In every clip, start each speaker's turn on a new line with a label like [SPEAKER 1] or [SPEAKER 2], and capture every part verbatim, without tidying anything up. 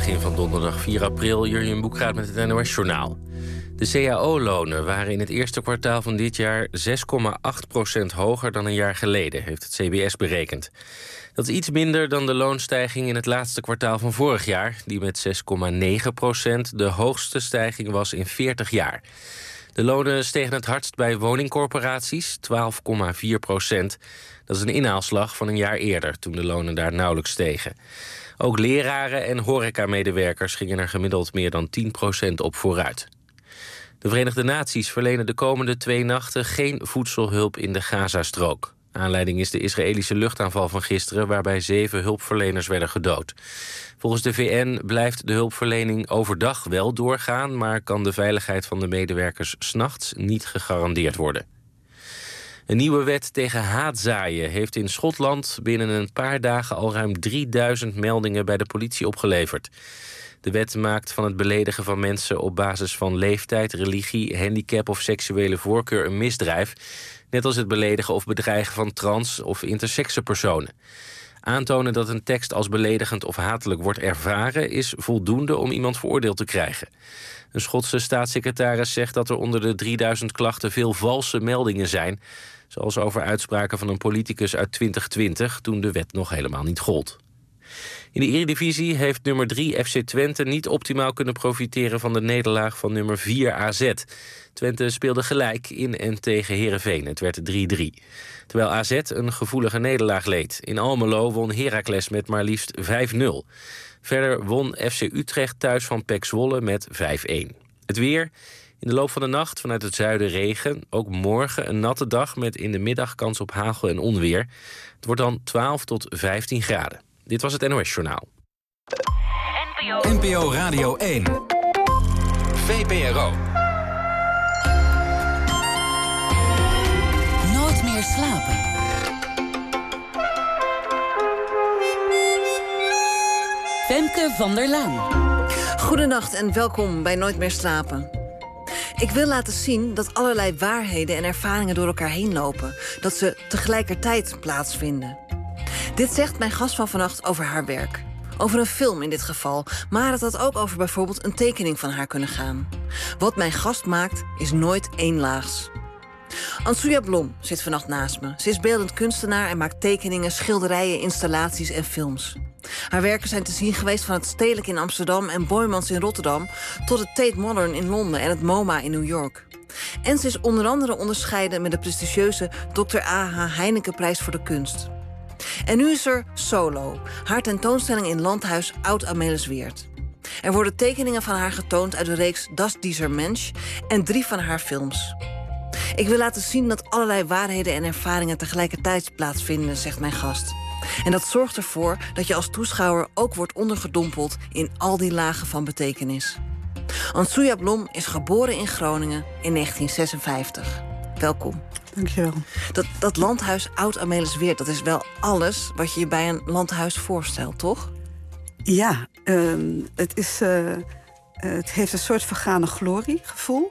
[SPEAKER 1] begin van donderdag vier april. Jurjen Boekraat met het N O S-journaal. De C A O-lonen waren in het eerste kwartaal van dit jaar zes komma acht procent hoger dan een jaar geleden, heeft het C B S berekend. Dat is iets minder dan de loonstijging in het laatste kwartaal van vorig jaar, die met zes komma negen procent de hoogste stijging was in veertig jaar. De lonen stegen het hardst bij woningcorporaties, twaalf komma vier procent. Dat is een inhaalslag van een jaar eerder, toen de lonen daar nauwelijks stegen. Ook leraren en horecamedewerkers gingen er gemiddeld meer dan tien procent op vooruit. De Verenigde Naties verlenen de komende twee nachten geen voedselhulp in de Gazastrook. Aanleiding is de Israëlische luchtaanval van gisteren, waarbij zeven hulpverleners werden gedood. Volgens de V N blijft de hulpverlening overdag wel doorgaan, maar kan de veiligheid van de medewerkers 's nachts niet gegarandeerd worden. Een nieuwe wet tegen haatzaaien heeft in Schotland binnen een paar dagen al ruim drieduizend meldingen bij de politie opgeleverd. De wet maakt van het beledigen van mensen op basis van leeftijd, religie, handicap of seksuele voorkeur een misdrijf, net als het beledigen of bedreigen van trans- of intersexe personen. Aantonen dat een tekst als beledigend of hatelijk wordt ervaren is voldoende om iemand veroordeeld te krijgen. Een Schotse staatssecretaris zegt dat er onder de drieduizend klachten veel valse meldingen zijn, zoals over uitspraken van een politicus uit twintig twintig, toen de wet nog helemaal niet gold. In de Eredivisie heeft nummer drie F C Twente niet optimaal kunnen profiteren van de nederlaag van nummer vier A Z. Twente speelde gelijk in en tegen Heerenveen. Het werd drie drie. Terwijl A Z een gevoelige nederlaag leed. In Almelo won Heracles met maar liefst vijf nul. Verder won F C Utrecht thuis van P E C Zwolle met vijf een. Het weer. In de loop van de nacht vanuit het zuiden regen. Ook morgen een natte dag met in de middag kans op hagel en onweer. Het wordt dan twaalf tot vijftien graden. Dit was het N O S-journaal.
[SPEAKER 2] N P O Radio één. V P R O.
[SPEAKER 3] Nooit meer slapen. Femke van der Laan.
[SPEAKER 4] Goedenacht en welkom bij Nooit meer slapen. Ik wil laten zien dat allerlei waarheden en ervaringen door elkaar heen lopen. Dat ze tegelijkertijd plaatsvinden. Dit zegt mijn gast van vannacht over haar werk. Over een film in dit geval, maar het had ook over bijvoorbeeld een tekening van haar kunnen gaan. Wat mijn gast maakt, is nooit éénlaags. Ansuya Blom zit vannacht naast me. Ze is beeldend kunstenaar en maakt tekeningen, schilderijen, installaties en films. Haar werken zijn te zien geweest van het Stedelijk in Amsterdam en Boijmans in Rotterdam tot het Tate Modern in Londen en het MoMA in New York. En ze is onder andere onderscheiden met de prestigieuze dokter A H Heinekenprijs voor de kunst. En nu is er Solo, haar tentoonstelling in Landhuis Oud-Amelisweerd. Er worden tekeningen van haar getoond uit de reeks Das dieser Mensch en drie van haar films. Ik wil laten zien dat allerlei waarheden en ervaringen tegelijkertijd plaatsvinden, zegt mijn gast. En dat zorgt ervoor dat je als toeschouwer ook wordt ondergedompeld in al die lagen van betekenis. Ansuya Blom is geboren in Groningen in negentien zesenvijftig. Welkom.
[SPEAKER 5] Dankjewel.
[SPEAKER 4] Dat, dat landhuis Oud-Amelisweerd, dat is wel alles wat je je bij een landhuis voorstelt, toch?
[SPEAKER 5] Ja, uh, het, is, uh, uh, het heeft een soort vergane gloriegevoel.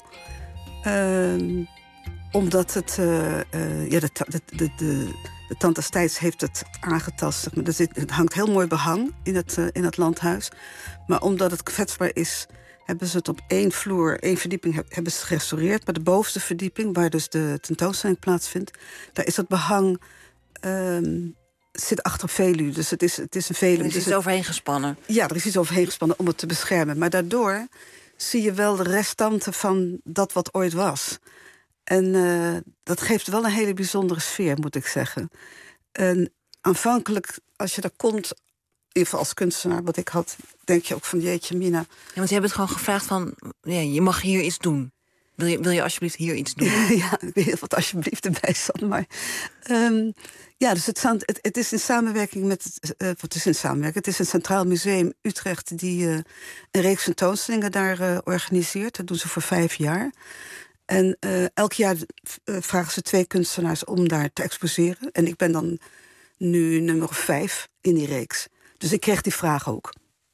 [SPEAKER 5] Uh, omdat het... Uh, uh, ja, de, de, de, de, de tand des tijds heeft het aangetast. Zeg maar. Er zit, het hangt heel mooi behang in het, uh, in het landhuis. Maar omdat het kwetsbaar is, hebben ze het op één vloer, één verdieping hebben ze het gerestaureerd. Maar de bovenste verdieping, waar dus de tentoonstelling plaatsvindt, daar is het behang um, zit achter veluwe. Dus het is, het is een veluwe.
[SPEAKER 4] Er is
[SPEAKER 5] dus
[SPEAKER 4] iets
[SPEAKER 5] het,
[SPEAKER 4] overheen gespannen.
[SPEAKER 5] Ja, er is iets overheen gespannen om het te beschermen. Maar daardoor zie je wel de restanten van dat wat ooit was. En uh, dat geeft wel een hele bijzondere sfeer, moet ik zeggen. En aanvankelijk, als je daar komt, in ieder geval als kunstenaar, wat ik had, denk je ook van jeetje, Mina.
[SPEAKER 4] Ja, want je hebt het gewoon gevraagd van, ja, je mag hier iets doen. Wil je, wil je alsjeblieft hier iets doen?
[SPEAKER 5] Ja, ik weet niet wat alsjeblieft erbij zat, maar... Um, ja, dus het, het, het is in samenwerking met... Het, uh, het is in samenwerking, het is een Centraal Museum Utrecht die uh, een reeks tentoonstellingen daar uh, organiseert. Dat doen ze voor vijf jaar. En uh, elk jaar uh, vragen ze twee kunstenaars om daar te exposeren. En ik ben dan nu nummer vijf in die reeks. Dus ik kreeg die vraag ook.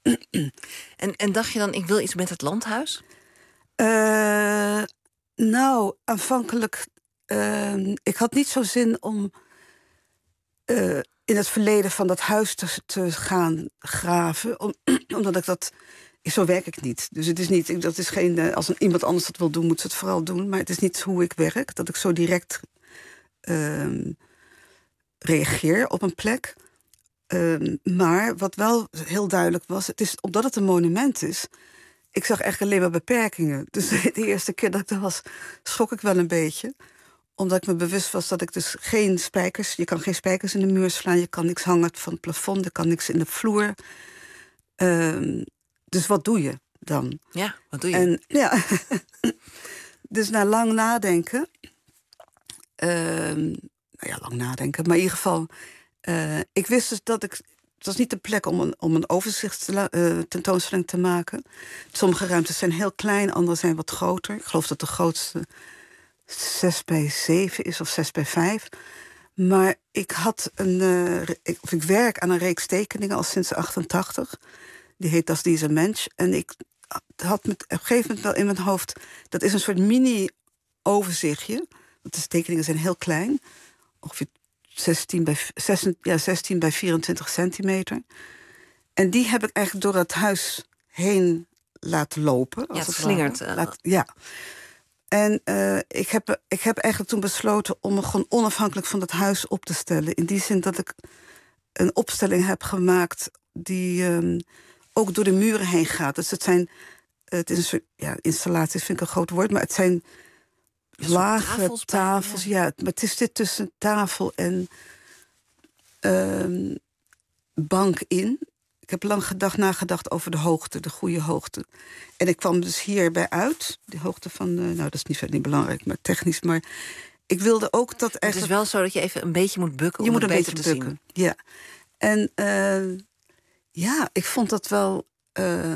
[SPEAKER 4] En, en dacht je dan, ik wil iets met het landhuis?
[SPEAKER 5] Uh, nou, aanvankelijk... Uh, ik had niet zo zin om... Uh, in het verleden van dat huis te, te gaan graven. Om, omdat ik dat... Zo werk ik niet. Dus het is niet, dat is geen, uh, als een, iemand anders dat wil doen, moet ze het vooral doen. Maar het is niet hoe ik werk, dat ik zo direct uh, reageer op een plek. Uh, maar wat wel heel duidelijk was, het is, omdat het een monument is, ik zag echt alleen maar beperkingen. Dus de eerste keer dat ik er was, schrok ik wel een beetje. Omdat ik me bewust was dat ik dus geen spijkers... Je kan geen spijkers in de muur slaan, je kan niks hangen van het plafond, er kan niks in de vloer. Uh, dus wat doe je dan?
[SPEAKER 4] Ja, wat doe je?
[SPEAKER 5] En, ja. Dus na lang nadenken... Uh, nou ja, lang nadenken, maar in ieder geval... Uh, ik wist dus dat ik... Het was niet de plek om een, om een overzichtstentoonstelling te maken. Sommige ruimtes zijn heel klein, andere zijn wat groter. Ik geloof dat de grootste zes bij zeven is of zes bij vijf. Maar ik had een, uh, ik, of ik werk aan een reeks tekeningen al sinds achtentachtig. Die heet Das Diese Mensch. En ik had met, op een gegeven moment wel in mijn hoofd... dat is een soort mini-overzichtje. Want de tekeningen zijn heel klein. Ongeveer zestien bij, zestien, ja, zestien bij vierentwintig centimeter. En die heb ik eigenlijk door het huis heen laten lopen.
[SPEAKER 4] Ja,
[SPEAKER 5] als
[SPEAKER 4] het
[SPEAKER 5] het
[SPEAKER 4] slingert.
[SPEAKER 5] ware. Laat, ja. En uh, ik, heb, ik heb eigenlijk toen besloten om me gewoon onafhankelijk van het huis op te stellen. In die zin dat ik een opstelling heb gemaakt die um, ook door de muren heen gaat. Dus het zijn, het is een soort, ja, installaties vind ik een groot woord, maar het zijn lage tafels, tafels ja. ja. Maar het is dit tussen tafel en um, bank in. Ik heb lang gedacht, nagedacht over de hoogte, de goede hoogte. En ik kwam dus hierbij uit. De hoogte van, uh, nou dat is niet, niet belangrijk, maar technisch. Maar ik wilde ook dat eigenlijk...
[SPEAKER 4] Het is wel zo dat je even een beetje moet bukken
[SPEAKER 5] je
[SPEAKER 4] om
[SPEAKER 5] moet
[SPEAKER 4] het
[SPEAKER 5] een
[SPEAKER 4] beter
[SPEAKER 5] beetje
[SPEAKER 4] te
[SPEAKER 5] bukken.
[SPEAKER 4] zien.
[SPEAKER 5] Ja. En uh, ja, ik vond dat wel uh,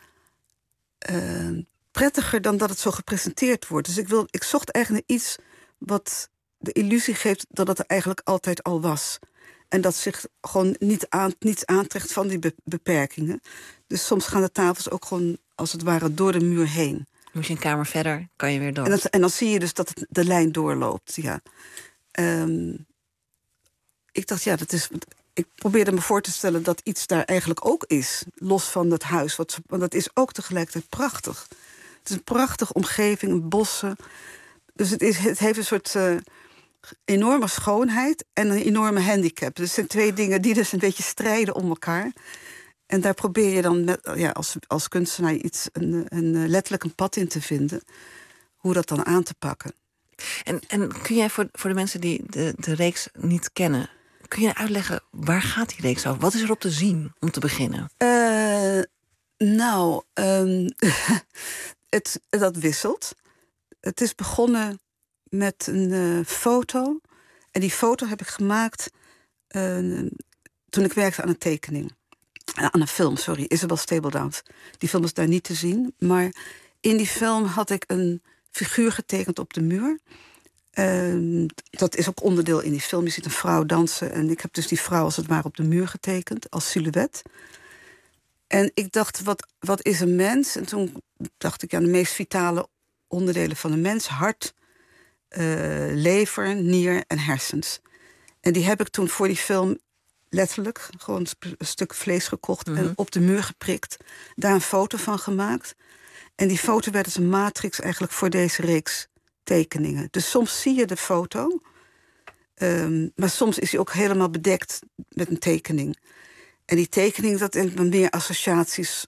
[SPEAKER 5] uh, prettiger dan dat het zo gepresenteerd wordt. Dus ik, wil, ik zocht eigenlijk iets wat de illusie geeft dat het er eigenlijk altijd al was. En dat zich gewoon niet aan, niets aantrekt van die be- beperkingen. Dus soms gaan de tafels ook gewoon, als het ware, door de muur heen.
[SPEAKER 4] Moet je een kamer verder, kan je weer door.
[SPEAKER 5] En, dat, en dan zie je dus dat het de lijn doorloopt, ja. Um, ik dacht, ja, dat is... Ik probeerde me voor te stellen dat iets daar eigenlijk ook is. Los van het huis. Wat, want dat is ook tegelijkertijd prachtig. Het is een prachtige omgeving, een bossen. Dus het, is, het heeft een soort... Uh, enorme schoonheid en een enorme handicap. Dus het zijn twee dingen die dus een beetje strijden om elkaar. En daar probeer je dan met, ja, als, als kunstenaar iets een, een, letterlijk een pad in te vinden. Hoe dat dan aan te pakken.
[SPEAKER 4] En, en kun jij voor, voor de mensen die de, de reeks niet kennen... kun je uitleggen, waar gaat die reeks over? Wat is erop te zien, om te beginnen?
[SPEAKER 5] Uh, nou, um, het, dat wisselt. Het is begonnen... met een uh, foto. En die foto heb ik gemaakt uh, toen ik werkte aan een tekening. Uh, aan een film, sorry, Isabel Stapledowns. Die film is daar niet te zien. Maar in die film had ik een figuur getekend op de muur. Uh, dat is ook onderdeel in die film. Je ziet een vrouw dansen. En ik heb dus die vrouw als het ware op de muur getekend. Als silhouet. En ik dacht, wat, wat is een mens? En toen dacht ik aan de meest vitale onderdelen van een mens. Hart... Uh, lever, nier en hersens. En die heb ik toen voor die film letterlijk... gewoon een, sp- een stuk vlees gekocht mm-hmm. en op de muur geprikt. Daar een foto van gemaakt. En die foto werd als een matrix eigenlijk voor deze reeks tekeningen. Dus soms zie je de foto... Um, maar soms is hij ook helemaal bedekt met een tekening. En die tekening, dat heeft meer associaties...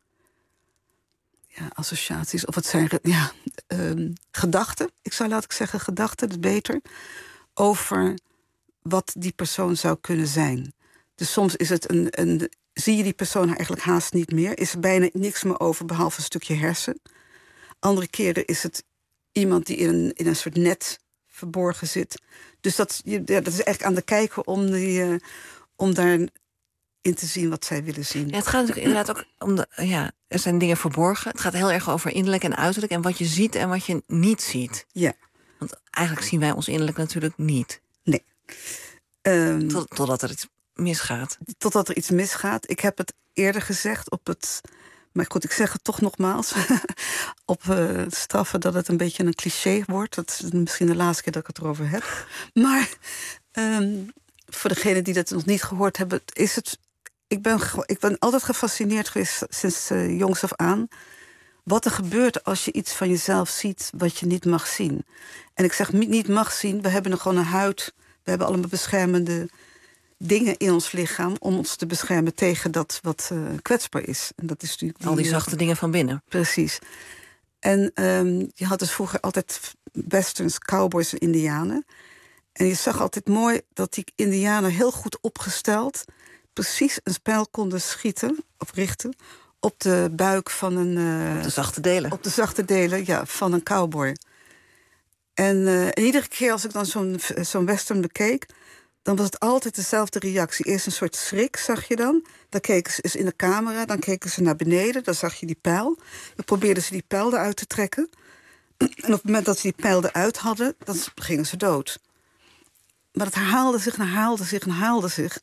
[SPEAKER 5] Ja, associaties, of het zijn ja, um, gedachten. Ik zou laat ik zeggen gedachten, dat is beter. Over wat die persoon zou kunnen zijn. Dus soms is het een, een, zie je die persoon eigenlijk haast niet meer. Is er bijna niks meer over, behalve een stukje hersen. Andere keren is het iemand die in een, in een soort net verborgen zit. Dus dat, ja, dat is eigenlijk aan de kijker om, die, uh, om daar... in te zien wat zij willen zien.
[SPEAKER 4] Ja, het gaat natuurlijk inderdaad ook om de... Ja, er zijn dingen verborgen. Het gaat heel erg over innerlijk en uiterlijk... en wat je ziet en wat je niet ziet.
[SPEAKER 5] Ja.
[SPEAKER 4] Want eigenlijk zien wij ons innerlijk natuurlijk niet.
[SPEAKER 5] Nee. Um,
[SPEAKER 4] Tot, totdat er iets misgaat.
[SPEAKER 5] Totdat er iets misgaat. Ik heb het eerder gezegd op het... Maar goed, ik zeg het toch nogmaals. op uh, straffen dat het een beetje een cliché wordt. Dat is misschien de laatste keer dat ik het erover heb. Maar... Um, voor degenen die dat nog niet gehoord hebben, is het. Ik ben, ik ben altijd gefascineerd geweest sinds uh, jongs af aan. Wat er gebeurt als je iets van jezelf ziet wat je niet mag zien. En ik zeg niet mag zien, we hebben nog gewoon een huid. We hebben allemaal beschermende dingen in ons lichaam om ons te beschermen tegen dat wat uh, kwetsbaar is. En dat is natuurlijk die,
[SPEAKER 4] al die zachte uh, dingen van binnen.
[SPEAKER 5] Precies. En um, je had dus vroeger altijd westerns, cowboys en indianen. En je zag altijd mooi dat die indianen heel goed opgesteld precies een spijl konden schieten of richten op de buik van een. Uh,
[SPEAKER 4] op de zachte delen.
[SPEAKER 5] Op de zachte delen, ja, van een cowboy. En, uh, en iedere keer als ik dan zo'n zo'n western bekeek, dan was het altijd dezelfde reactie. Eerst een soort schrik, zag je dan. Dan keken ze in de camera, dan keken ze naar beneden. Dan zag je die pijl. Dan probeerden ze die pijl eruit te trekken. En op het moment dat ze die pijl eruit hadden, dan gingen ze dood. Maar het herhaalde zich en herhaalde zich en herhaalde zich.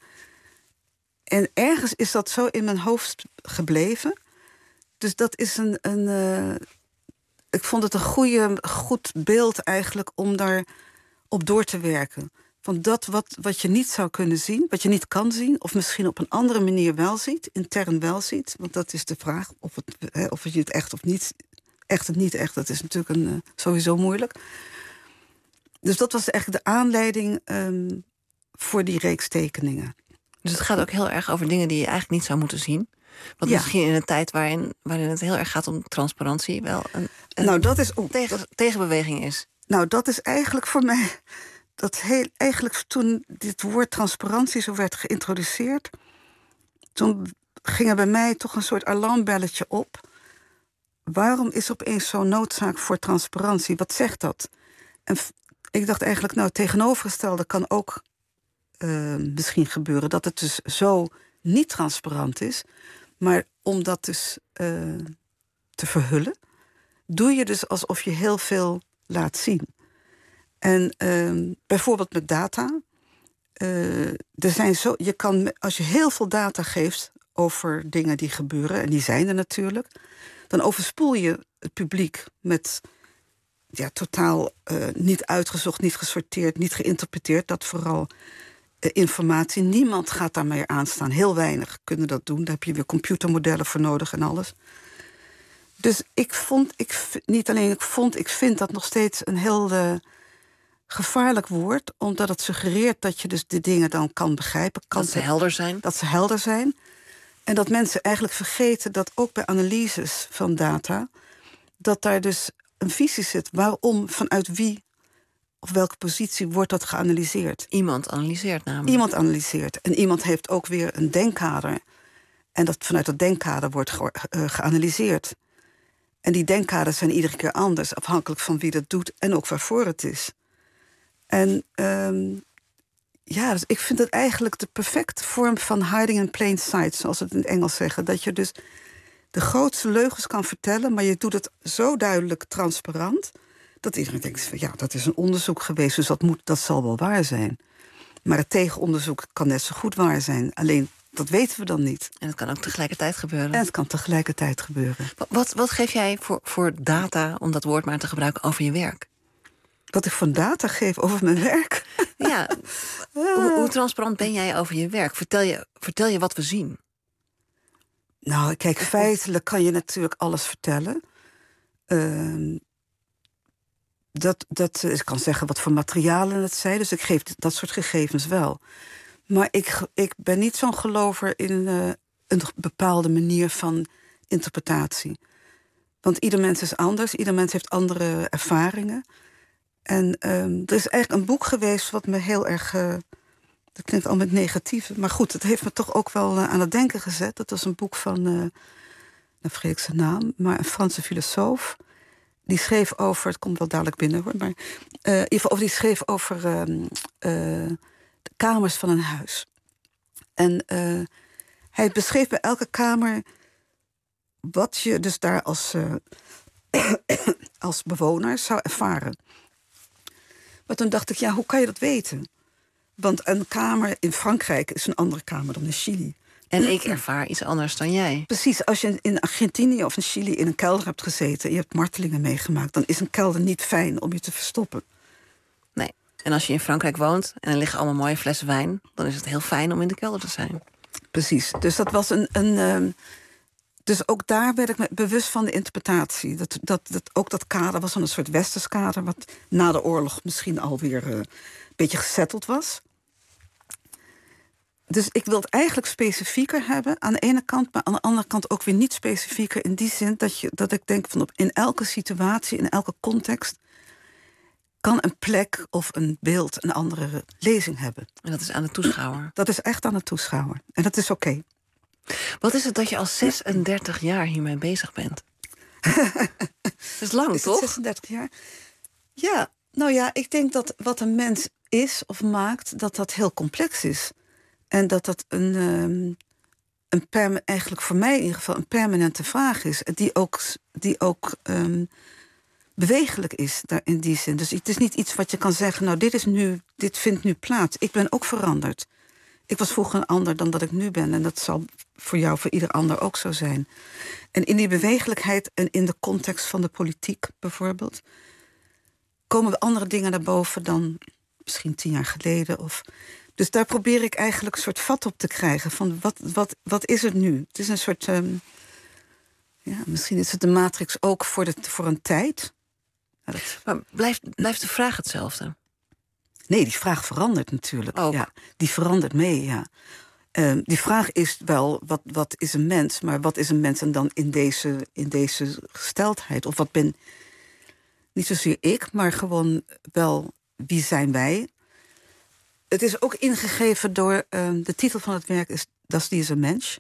[SPEAKER 5] En ergens is dat zo in mijn hoofd gebleven. Dus dat is een... een uh, ik vond het een goede, goed beeld eigenlijk om daar op door te werken. Van dat wat, wat je niet zou kunnen zien, wat je niet kan zien, of misschien op een andere manier wel ziet, intern wel ziet. Want dat is de vraag, of, het, hè, of je het echt of niet, echt of niet echt, dat is natuurlijk een, uh, sowieso moeilijk. Dus dat was eigenlijk de aanleiding um, voor die reeks tekeningen.
[SPEAKER 4] Dus het gaat ook heel erg over dingen die je eigenlijk niet zou moeten zien. Wat ja. misschien in een tijd waarin, waarin het heel erg gaat om transparantie wel een, een
[SPEAKER 5] nou, dat is, oh,
[SPEAKER 4] tegen,
[SPEAKER 5] dat,
[SPEAKER 4] tegenbeweging is.
[SPEAKER 5] Nou, dat is eigenlijk voor mij. Dat heel, eigenlijk toen dit woord transparantie zo werd geïntroduceerd, toen ging er bij mij toch een soort alarmbelletje op. Waarom is opeens zo'n noodzaak voor transparantie? Wat zegt dat? En ik dacht eigenlijk, nou, het tegenovergestelde kan ook uh, misschien gebeuren. Dat het dus zo niet transparant is. Maar om dat dus uh, te verhullen, doe je dus alsof je heel veel laat zien. En uh, bijvoorbeeld met data. Uh, er zijn zo, je kan, als je heel veel data geeft over dingen die gebeuren, en die zijn er natuurlijk, dan overspoel je het publiek met ja, totaal uh, niet uitgezocht, niet gesorteerd, niet geïnterpreteerd. Dat vooral uh, informatie. Niemand gaat daarmee aanstaan. Heel weinig kunnen dat doen. Daar heb je weer computermodellen voor nodig en alles. Dus ik vond, ik, niet alleen ik vond, ik vind dat nog steeds een heel uh, gevaarlijk woord, omdat het suggereert dat je dus de dingen dan kan begrijpen. Kan
[SPEAKER 4] dat ze helder zijn.
[SPEAKER 5] Dat ze helder zijn. En dat mensen eigenlijk vergeten dat ook bij analyses van data, dat daar dus een visie zit. Waarom, vanuit wie, of welke positie wordt dat geanalyseerd?
[SPEAKER 4] Iemand analyseert namelijk.
[SPEAKER 5] Iemand analyseert. En iemand heeft ook weer een denkkader. En dat vanuit dat denkkader wordt ge- uh, geanalyseerd. En die denkkaders zijn iedere keer anders, afhankelijk van wie dat doet en ook waarvoor het is. En um, ja, dus ik vind het eigenlijk de perfecte vorm van hiding in plain sight, zoals we het in het Engels zeggen. Dat je dus de grootste leugens kan vertellen, maar je doet het zo duidelijk transparant, dat iedereen denkt van ja, dat is een onderzoek geweest, dus dat, moet, dat zal wel waar zijn. Maar het tegenonderzoek kan net zo goed waar zijn. Alleen, dat weten we dan niet.
[SPEAKER 4] En het kan ook tegelijkertijd gebeuren.
[SPEAKER 5] En het kan tegelijkertijd gebeuren.
[SPEAKER 4] Wat, wat geef jij voor, voor data, om dat woord maar te gebruiken, over je werk?
[SPEAKER 5] Wat ik voor data geef over mijn werk?
[SPEAKER 4] Ja, hoe, hoe transparant ben jij over je werk? Vertel je, vertel je wat we zien.
[SPEAKER 5] Nou, kijk, feitelijk kan je natuurlijk alles vertellen. Uh, dat, dat, ik kan zeggen wat voor materialen het zijn. Dus ik geef dat soort gegevens wel. Maar ik, ik ben niet zo'n gelover in uh, een bepaalde manier van interpretatie. Want ieder mens is anders. Ieder mens heeft andere ervaringen. En um, er is eigenlijk een boek geweest wat me heel erg, Uh, dat klinkt al met negatieve, maar goed, het heeft me toch ook wel uh, aan het denken gezet. Dat was een boek van, uh, nou vergeet ik zijn naam, maar een Franse filosoof. Die schreef over, het komt wel dadelijk binnen hoor, maar uh, in ieder geval, die schreef over uh, uh, de kamers van een huis. En uh, hij beschreef bij elke kamer wat je dus daar als, uh, als bewoner zou ervaren. Maar toen dacht ik, ja, hoe kan je dat weten? Want een kamer in Frankrijk is een andere kamer dan in Chili.
[SPEAKER 4] En ik ervaar iets anders dan jij.
[SPEAKER 5] Precies, als je in Argentinië of in Chili in een kelder hebt gezeten en je hebt martelingen meegemaakt, dan is een kelder niet fijn om je te verstoppen.
[SPEAKER 4] Nee. En als je in Frankrijk woont en er liggen allemaal mooie flessen wijn, dan is het heel fijn om in de kelder te zijn.
[SPEAKER 5] Precies. Dus dat was een. een uh, dus ook daar werd ik me bewust van de interpretatie. Dat, dat, dat, ook dat kader was een soort westers kader, wat na de oorlog misschien alweer uh, een beetje gesetteld was. Dus ik wil het eigenlijk specifieker hebben aan de ene kant, maar aan de andere kant ook weer niet specifieker in die zin dat, je, dat ik denk van op in elke situatie, in elke context, kan een plek of een beeld een andere lezing hebben.
[SPEAKER 4] En dat is aan de toeschouwer?
[SPEAKER 5] Dat is echt aan de toeschouwer. En dat is oké. Okay.
[SPEAKER 4] Wat is het dat je al zesendertig jaar hiermee bezig bent? Dat is lang,
[SPEAKER 5] is
[SPEAKER 4] toch?
[SPEAKER 5] zesendertig jaar? Ja, nou ja, ik denk dat wat een mens is of maakt, dat dat heel complex is. En dat dat een, um, een perma- eigenlijk voor mij in ieder geval een permanente vraag is. Die ook, die ook um, bewegelijk is daar in die zin. Dus het is niet iets wat je kan zeggen, nou dit is nu, dit vindt nu plaats. Ik ben ook veranderd. Ik was vroeger een ander dan dat ik nu ben. En dat zal voor jou, voor ieder ander ook zo zijn. En in die bewegelijkheid en in de context van de politiek bijvoorbeeld, komen andere dingen naar boven dan misschien tien jaar geleden. Of, dus daar probeer ik eigenlijk een soort vat op te krijgen. Van wat, wat, wat is het nu? Het is een soort, um, ja, misschien is het de matrix ook voor, de, voor een tijd. Ja, dat...
[SPEAKER 4] Maar blijft, blijft de vraag hetzelfde?
[SPEAKER 5] Nee, die vraag verandert natuurlijk.
[SPEAKER 4] Ook.
[SPEAKER 5] Ja, die verandert mee, ja. Um, die vraag is wel, wat, wat is een mens? Maar wat is een mens en dan in deze, in deze gesteldheid? Of wat ben niet zozeer ik, maar gewoon wel wie zijn wij? Het is ook ingegeven door, um, de titel van het werk is Das diese Mensch.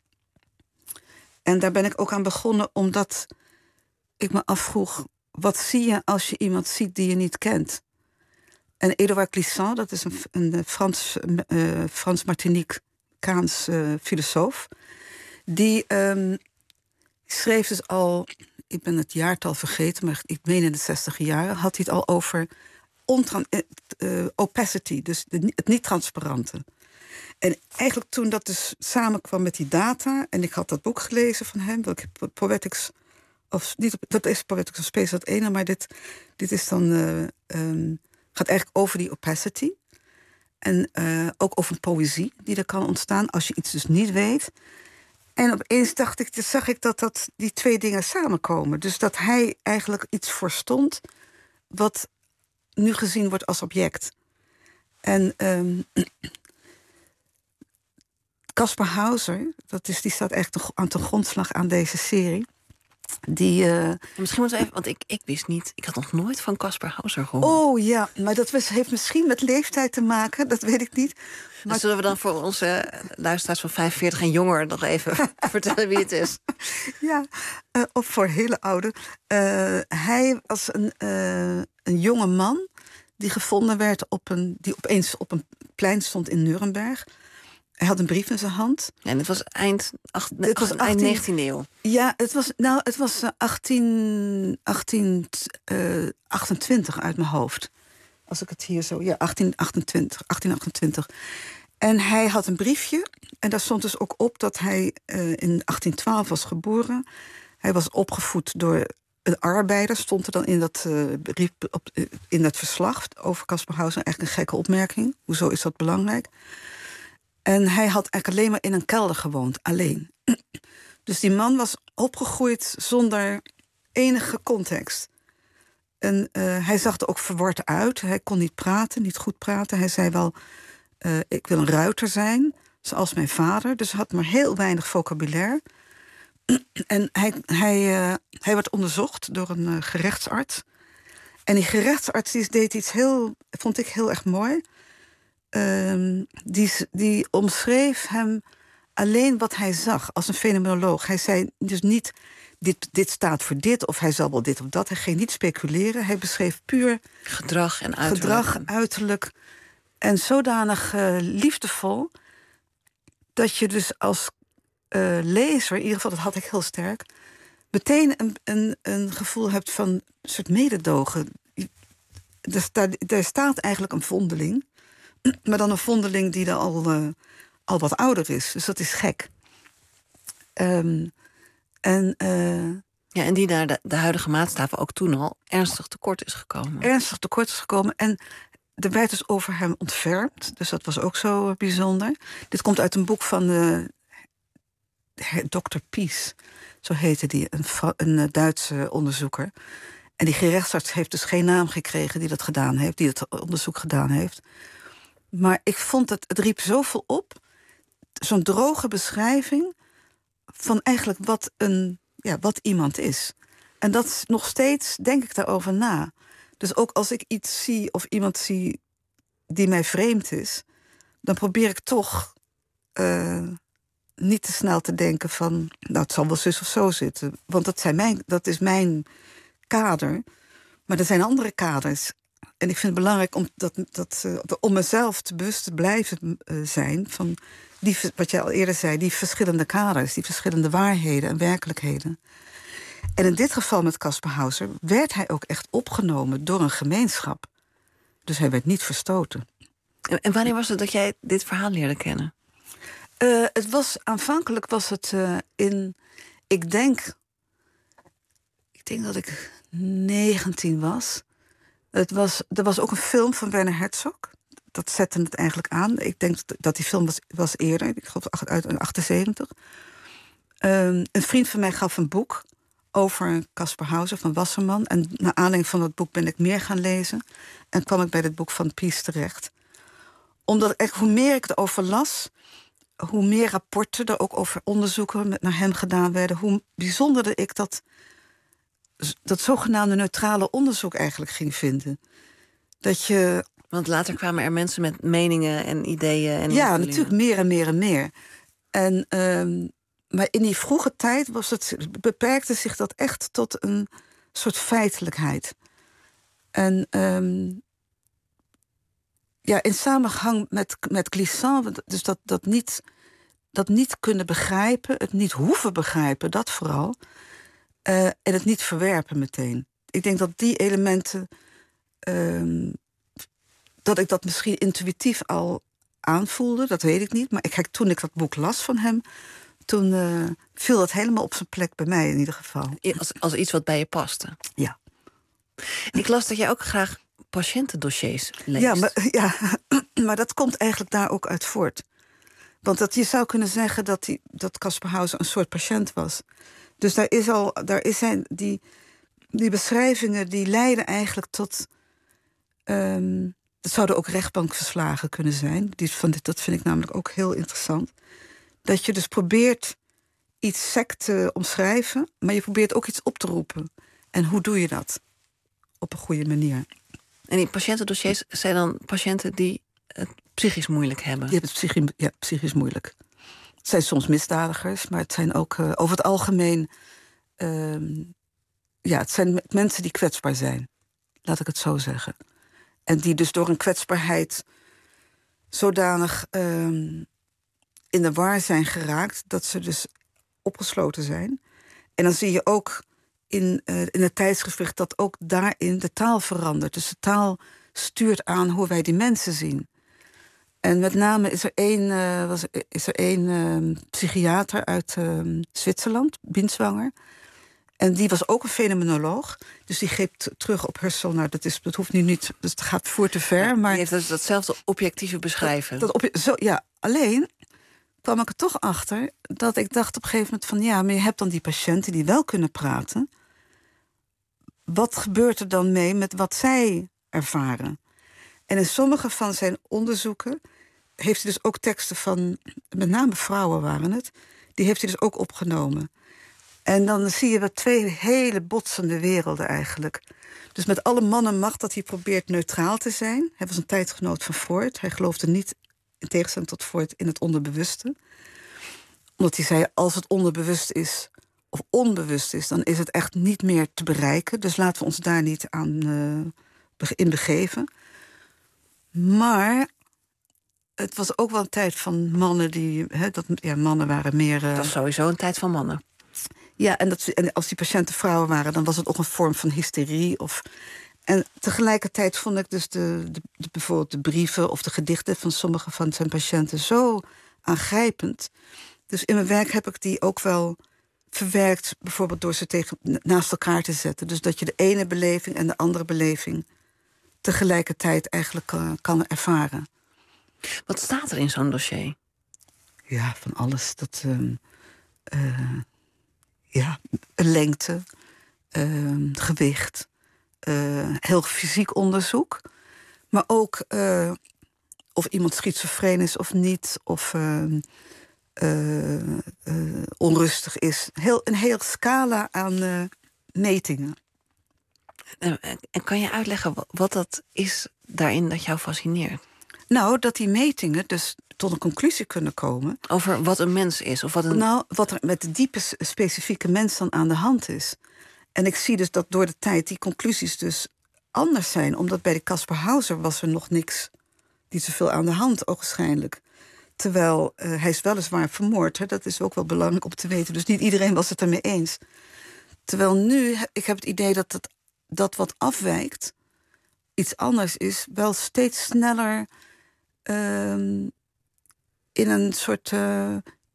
[SPEAKER 5] En daar ben ik ook aan begonnen omdat ik me afvroeg, wat zie je als je iemand ziet die je niet kent? En Edouard Glissant, dat is een, een Frans, uh, Frans Martinicaans uh, filosoof, die um, schreef dus al, ik ben het jaartal vergeten, maar ik meen in de zestiger jaren, had hij het al over ontran- uh, opacity, dus de, het niet-transparante. En eigenlijk toen dat dus samenkwam met die data, en ik had dat boek gelezen van hem, Poetics of niet, dat is Poetics of Space, dat ene, maar dit, dit is dan uh, um, gaat eigenlijk over die opacity. En uh, ook over een poëzie die er kan ontstaan als je iets dus niet weet. En opeens dacht ik, dus zag ik dat, dat die twee dingen samenkomen. Dus dat hij eigenlijk iets voorstond wat nu gezien wordt als object. En um, Caspar Hauser, dat is, die staat eigenlijk aan ten grondslag aan deze serie. Die, uh...
[SPEAKER 4] Misschien moeten we even, want ik, ik wist niet, ik had nog nooit van Caspar Hauser gehoord.
[SPEAKER 5] Oh ja, maar dat was, heeft misschien met leeftijd te maken, dat weet ik niet. Maar
[SPEAKER 4] dus zullen we dan voor onze luisteraars van vijfenveertig en jonger nog even vertellen wie het is?
[SPEAKER 5] Ja, uh, of voor hele oude. Uh, hij was een, uh, een jonge man die gevonden werd op een, die opeens op een plein stond in Nuremberg. Hij had een brief in zijn hand.
[SPEAKER 4] Ja, en het was eind, acht,
[SPEAKER 5] het was
[SPEAKER 4] eind negentiende eeuw.
[SPEAKER 5] Ja, het was, nou, het was achttien, achttien achtentwintig uit mijn hoofd. Als ik het hier zo... Ja, achttien achtentwintig, achttien achtentwintig. En hij had een briefje. En daar stond dus ook op dat hij uh, in achttien twaalf was geboren. Hij was opgevoed door een arbeider. Stond er dan in dat, uh, brief, op, uh, in dat verslag over Caspar Hauser. Echt een gekke opmerking. Hoezo is dat belangrijk? En hij had eigenlijk alleen maar in een kelder gewoond, alleen. Dus die man was opgegroeid zonder enige context. En uh, hij zag er ook verward uit. Hij kon niet praten, niet goed praten. Hij zei wel, uh, ik wil een ruiter zijn, zoals mijn vader. Dus hij had maar heel weinig vocabulaire. En hij, hij, uh, hij werd onderzocht door een uh, gerechtsarts. En die gerechtsarts die deed iets heel, vond ik heel erg mooi. Um, die, die omschreef hem alleen wat hij zag als een fenomenoloog. Hij zei dus niet, dit, dit staat voor dit, of hij zal wel dit of dat. Hij ging niet speculeren. Hij beschreef puur
[SPEAKER 4] gedrag en uiterlijk.
[SPEAKER 5] Gedrag, uiterlijk. En zodanig uh, liefdevol dat je dus als uh, lezer, in ieder geval dat had ik heel sterk, meteen een, een, een gevoel hebt van een soort mededogen. Er staat, er staat eigenlijk een vondeling. Maar dan een vondeling die er al, uh, al wat ouder is. Dus dat is gek. Um, en, uh,
[SPEAKER 4] ja, en die naar de, de huidige maatstaven ook toen al ernstig tekort is gekomen.
[SPEAKER 5] Ernstig tekort is gekomen. En er werd dus over hem ontfermd. Dus dat was ook zo bijzonder. Dit komt uit een boek van uh, dokter Pies. Zo heette die, een, een Duitse onderzoeker. En die gerechtsarts heeft dus geen naam gekregen die dat gedaan heeft, die het onderzoek gedaan heeft. Maar ik vond het, het riep zoveel op. Zo'n droge beschrijving van eigenlijk wat, een, ja, wat iemand is. En dat is nog steeds, denk ik daarover na. Dus ook als ik iets zie of iemand zie die mij vreemd is, dan probeer ik toch uh, niet te snel te denken van, nou, het zal wel zus of zo zitten. Want dat, zijn mijn, dat is mijn kader. Maar er zijn andere kaders. En ik vind het belangrijk om, dat, dat, uh, om mezelf te bewust te blijven uh, zijn van die, wat jij al eerder zei, die verschillende kaders, die verschillende waarheden en werkelijkheden. En in dit geval met Caspar Hauser werd hij ook echt opgenomen door een gemeenschap. Dus hij werd niet verstoten.
[SPEAKER 4] En, en wanneer was het dat jij dit verhaal leerde kennen?
[SPEAKER 5] Uh, het was, aanvankelijk was het uh, in, ik denk, ik denk dat ik negentien was. Het was. Er was ook een film van Werner Herzog. Dat zette het eigenlijk aan. Ik denk dat die film was, was eerder, ik geloof uit achtenzeventig. Um, een vriend van mij gaf een boek over Caspar Hauser van Wasserman. En naar aanleiding van dat boek ben ik meer gaan lezen. En kwam ik bij het boek van Pies terecht. Omdat echt, hoe meer ik erover las, hoe meer rapporten er ook over onderzoeken naar hem gedaan werden, hoe bijzonderder ik dat, dat zogenaamde neutrale onderzoek eigenlijk ging vinden. Dat je...
[SPEAKER 4] Want later kwamen er mensen met meningen en ideeën. En
[SPEAKER 5] ja, natuurlijk meer en meer en meer. En, um, maar in die vroege tijd was het, beperkte zich dat echt tot een soort feitelijkheid. En um, ja, in samenhang met, met Glissant, dus dat, dat, niet, dat niet kunnen begrijpen, het niet hoeven begrijpen, dat vooral. Uh, en het niet verwerpen meteen. Ik denk dat die elementen, Um, dat ik dat misschien intuïtief al aanvoelde, dat weet ik niet. Maar ik, toen ik dat boek las van hem, toen uh, viel dat helemaal op zijn plek bij mij in ieder geval.
[SPEAKER 4] Als, als iets wat bij je paste?
[SPEAKER 5] Ja.
[SPEAKER 4] Ik las dat jij ook graag patiëntendossiers leest.
[SPEAKER 5] Ja, maar, ja, maar dat komt eigenlijk daar ook uit voort. Want dat, je zou kunnen zeggen dat, die, dat Caspar Hauser een soort patiënt was. Dus daar is al, daar is zijn, die, die beschrijvingen die leiden eigenlijk tot... Um, Het zouden ook rechtbankverslagen kunnen zijn. Die van dit, dat vind ik namelijk ook heel interessant. Dat je dus probeert iets sec te omschrijven, maar je probeert ook iets op te roepen. En hoe doe je dat? Op een goede manier.
[SPEAKER 4] En die patiëntendossiers zijn dan patiënten die het psychisch moeilijk hebben?
[SPEAKER 5] Die hebben het psychisch, ja, psychisch moeilijk. Het zijn soms misdadigers, maar het zijn ook uh, over het algemeen... Uh, ja, het zijn mensen die kwetsbaar zijn. Laat ik het zo zeggen. En die dus door een kwetsbaarheid zodanig um, in de war zijn geraakt dat ze dus opgesloten zijn. En dan zie je ook in, uh, in het tijdsgevricht dat ook daarin de taal verandert. Dus de taal stuurt aan hoe wij die mensen zien. En met name is er één, uh, was, is er één uh, psychiater uit uh, Zwitserland, Binswanger. En die was ook een fenomenoloog. Dus die greep terug op Husserl. Nou, dat, is, dat hoeft nu niet, dus het gaat voor te ver. Maar
[SPEAKER 4] die heeft dus datzelfde objectieve beschrijven.
[SPEAKER 5] Dat, dat op, zo, ja, alleen kwam ik er toch achter dat ik dacht op een gegeven moment van... ja, maar je hebt dan die patiënten die wel kunnen praten. Wat gebeurt er dan mee met wat zij ervaren? En in sommige van zijn onderzoeken heeft hij dus ook teksten van... met name vrouwen waren het. Die heeft hij dus ook opgenomen. En dan zie je wat twee hele botsende werelden eigenlijk. Dus met alle mannenmacht dat hij probeert neutraal te zijn. Hij was een tijdgenoot van Freud. Hij geloofde niet, in tegenstelling tot Freud, in het onderbewuste. Omdat hij zei, als het onderbewust is of onbewust is... dan is het echt niet meer te bereiken. Dus laten we ons daar niet aan uh, in begeven. Maar het was ook wel een tijd van mannen die... Hè, dat, ja, mannen waren meer... Uh,
[SPEAKER 4] dat was sowieso een tijd van mannen.
[SPEAKER 5] Ja, en, dat, en als die patiënten vrouwen waren, dan was het ook een vorm van hysterie. Of, en tegelijkertijd vond ik dus de, de, de, bijvoorbeeld de brieven of de gedichten van sommige van zijn patiënten zo aangrijpend. Dus in mijn werk heb ik die ook wel verwerkt, bijvoorbeeld door ze tegen, naast elkaar te zetten. Dus dat je de ene beleving en de andere beleving tegelijkertijd eigenlijk uh, kan ervaren.
[SPEAKER 4] Wat staat er in zo'n dossier?
[SPEAKER 5] Ja, van alles. Dat, uh, uh, ja, lengte, uh, gewicht, uh, heel fysiek onderzoek. Maar ook uh, of iemand schizofreen is of niet, of uh, uh, uh, onrustig is. Heel, een heel scala aan uh, metingen.
[SPEAKER 4] En, en kan je uitleggen wat dat is daarin dat jou fascineert?
[SPEAKER 5] Nou, dat die metingen dus tot een conclusie kunnen komen.
[SPEAKER 4] Over wat een mens is? Of wat een...
[SPEAKER 5] Nou, wat er met de diepe specifieke mens dan aan de hand is. En ik zie dus dat door de tijd die conclusies dus anders zijn. Omdat bij de Caspar Hauser was er nog niks, niet zoveel aan de hand, ogenschijnlijk. Terwijl uh, hij is weliswaar vermoord. Hè, dat is ook wel belangrijk om te weten. Dus niet iedereen was het ermee eens. Terwijl nu, ik heb het idee dat het, dat wat afwijkt, iets anders is, wel steeds sneller uh, in een soort uh,